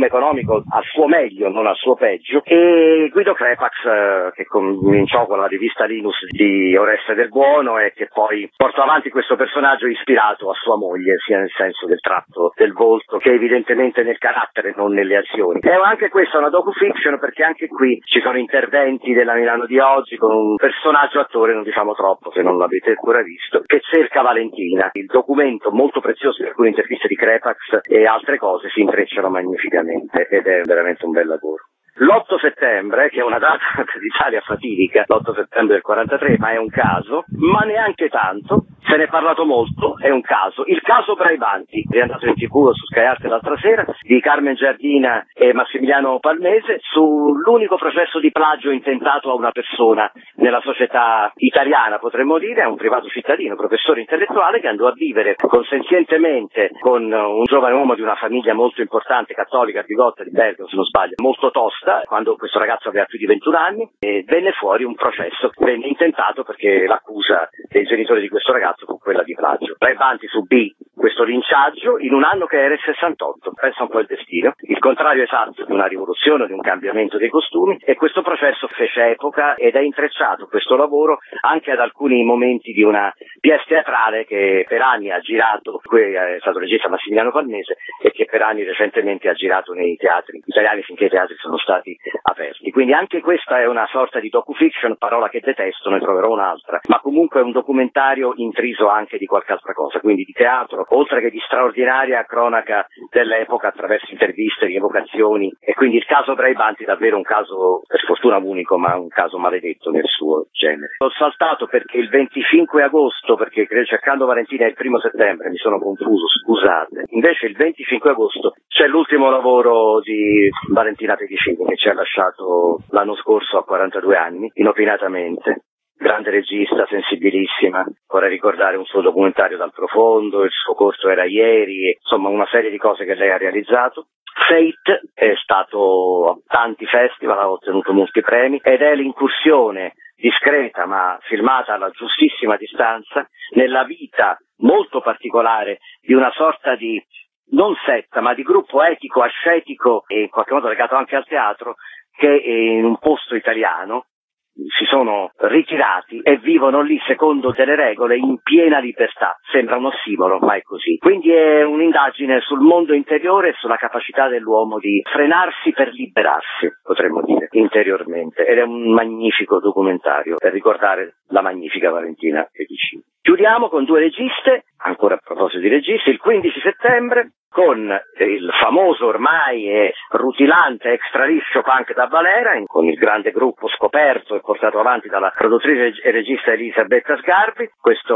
N: boom economico al suo meglio, non al suo peggio, e Guido Crepax che cominciò con la rivista Linus di Oreste del Buono e che poi portò avanti questo personaggio ispirato a sua moglie, sia nel senso del tratto del volto che evidentemente nel carattere, non nelle azioni. E anche questa è una docufiction, perché anche qui ci sono interventi della Milano di oggi con un personaggio attore, non diciamo troppo se non l'avete ancora visto, che cerca Valentina. Il documento molto prezioso di alcune interviste di Crepax e altre cose si intrecciano magnificamente ed è veramente un bel lavoro. L'8 settembre, che è una data d'Italia fatidica, l'8 settembre del 43, ma è un caso, ma neanche tanto, se ne è parlato molto, è un caso. Il caso Braibanti, è andato in TV su Sky Arte l'altra sera, di Carmen Giardina e Massimiliano Palmese, sull'unico processo di plagio intentato a una persona nella società italiana, potremmo dire, a un privato cittadino, professore intellettuale, che andò a vivere consenzientemente con un giovane uomo di una famiglia molto importante, cattolica, bigotta di Bergamo, se non sbaglio, molto tosta, quando questo ragazzo aveva più di 21 anni, e venne fuori un processo, venne intentato perché l'accusa dei genitori di questo ragazzo fu quella di plagio. Braibanti subì questo linciaggio in un anno che era il 68, pensa un po' il destino, il contrario esatto di una rivoluzione, di un cambiamento dei costumi, e questo processo fece epoca ed è intrecciato questo lavoro anche ad alcuni momenti di una pièce teatrale che per anni ha girato, qui è stato regista Massimiliano Palmese, e che per anni recentemente ha girato nei teatri italiani finché i teatri sono stati aperti. Quindi anche questa è una sorta di docufiction, parola che detesto, ne troverò un'altra, ma comunque è un documentario intriso anche di qualche altra cosa, quindi di teatro, oltre che di straordinaria cronaca dell'epoca attraverso interviste, rievocazioni, e quindi il caso Braibanti è davvero un caso per fortuna unico, ma un caso maledetto nel suo genere. L'ho saltato perché il 25 agosto, perché cercando Valentina è il 1 settembre, mi sono confuso, scusate, invece il 25 agosto c'è l'ultimo lavoro di Valentina Pedicini, che ci ha lasciato l'anno scorso a 42 anni, inopinatamente. Grande regista, sensibilissima, vorrei ricordare un suo documentario Dal profondo, il suo corto Era ieri, insomma una serie di cose che lei ha realizzato. Fate è stato a tanti festival, ha ottenuto molti premi ed è l'incursione discreta ma filmata alla giustissima distanza nella vita molto particolare di una sorta di non setta, ma di gruppo etico, ascetico e in qualche modo legato anche al teatro, che in un posto italiano si sono ritirati e vivono lì secondo delle regole in piena libertà. Sembra un ossimoro, ma è così. Quindi è un'indagine sul mondo interiore e sulla capacità dell'uomo di frenarsi per liberarsi, potremmo dire, interiormente. Ed è un magnifico documentario per ricordare la magnifica Valentina Pedicini. Chiudiamo con due registe, ancora a proposito di registi, il 15 settembre con il famoso ormai e rutilante extra liscio Punk da Valera, con il grande gruppo scoperto e portato avanti dalla produttrice e regista Elisabetta Sgarbi,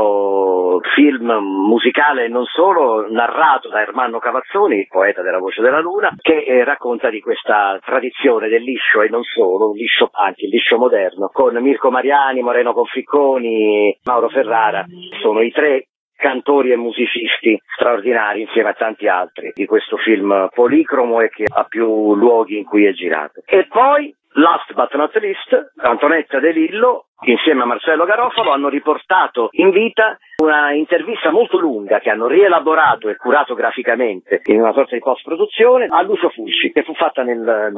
N: questo film musicale non solo narrato da Ermanno Cavazzoni, il poeta della Voce della Luna, che racconta di questa tradizione del liscio e non solo, un liscio punk, il liscio moderno, con Mirko Mariani, Moreno Conficconi, Mauro Ferrara, sono i tre cantori e musicisti straordinari insieme a tanti altri di questo film policromo e che ha più luoghi in cui è girato. E poi, last but not least, Antonetta De Lillo insieme a Marcello Garofalo hanno riportato in vita una intervista molto lunga che hanno rielaborato e curato graficamente in una sorta di post-produzione a Lucio Fulci, che fu fatta nel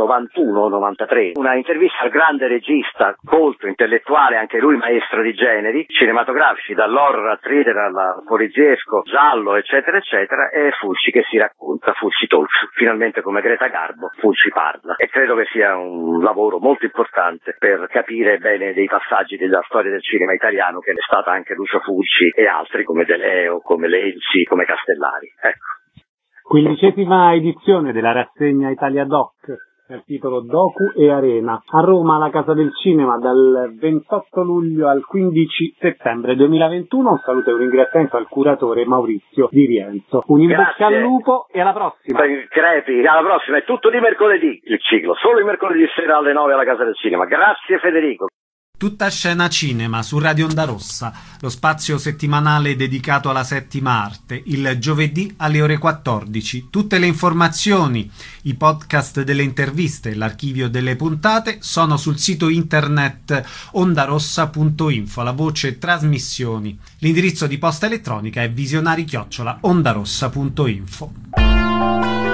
N: 91-93, una intervista al grande regista, colto, intellettuale, anche lui maestro di generi cinematografici, dall'horror al thriller al poliziesco, giallo, eccetera eccetera, e Fulci che si racconta, Fulci Talks, finalmente come Greta Garbo, Fulci parla, e credo che sia un lavoro molto importante per capire bene dei passaggi della storia del cinema italiano, che è stata anche Lucio Fulci e altri come De Leo, come Lenzi, come Castellari. Ecco.
H: 15ª edizione della rassegna Italia Doc, dal titolo Docu e Arena, a Roma alla Casa del Cinema dal 28 luglio al 15 settembre 2021. Un saluto e un ringraziamento al curatore Maurizio Di Rienzo. Un in bocca al lupo e alla prossima.
N: Crepi, alla prossima, è tutto di mercoledì il ciclo, solo il mercoledì sera alle 9 alla Casa del Cinema. Grazie Federico.
A: Tutta scena cinema su Radio Onda Rossa, lo spazio settimanale dedicato alla settima arte, il giovedì alle ore 14. Tutte le informazioni, i podcast delle interviste e l'archivio delle puntate sono sul sito internet ondarossa.info, la voce trasmissioni. L'indirizzo di posta elettronica è visionari@ondarossa.info.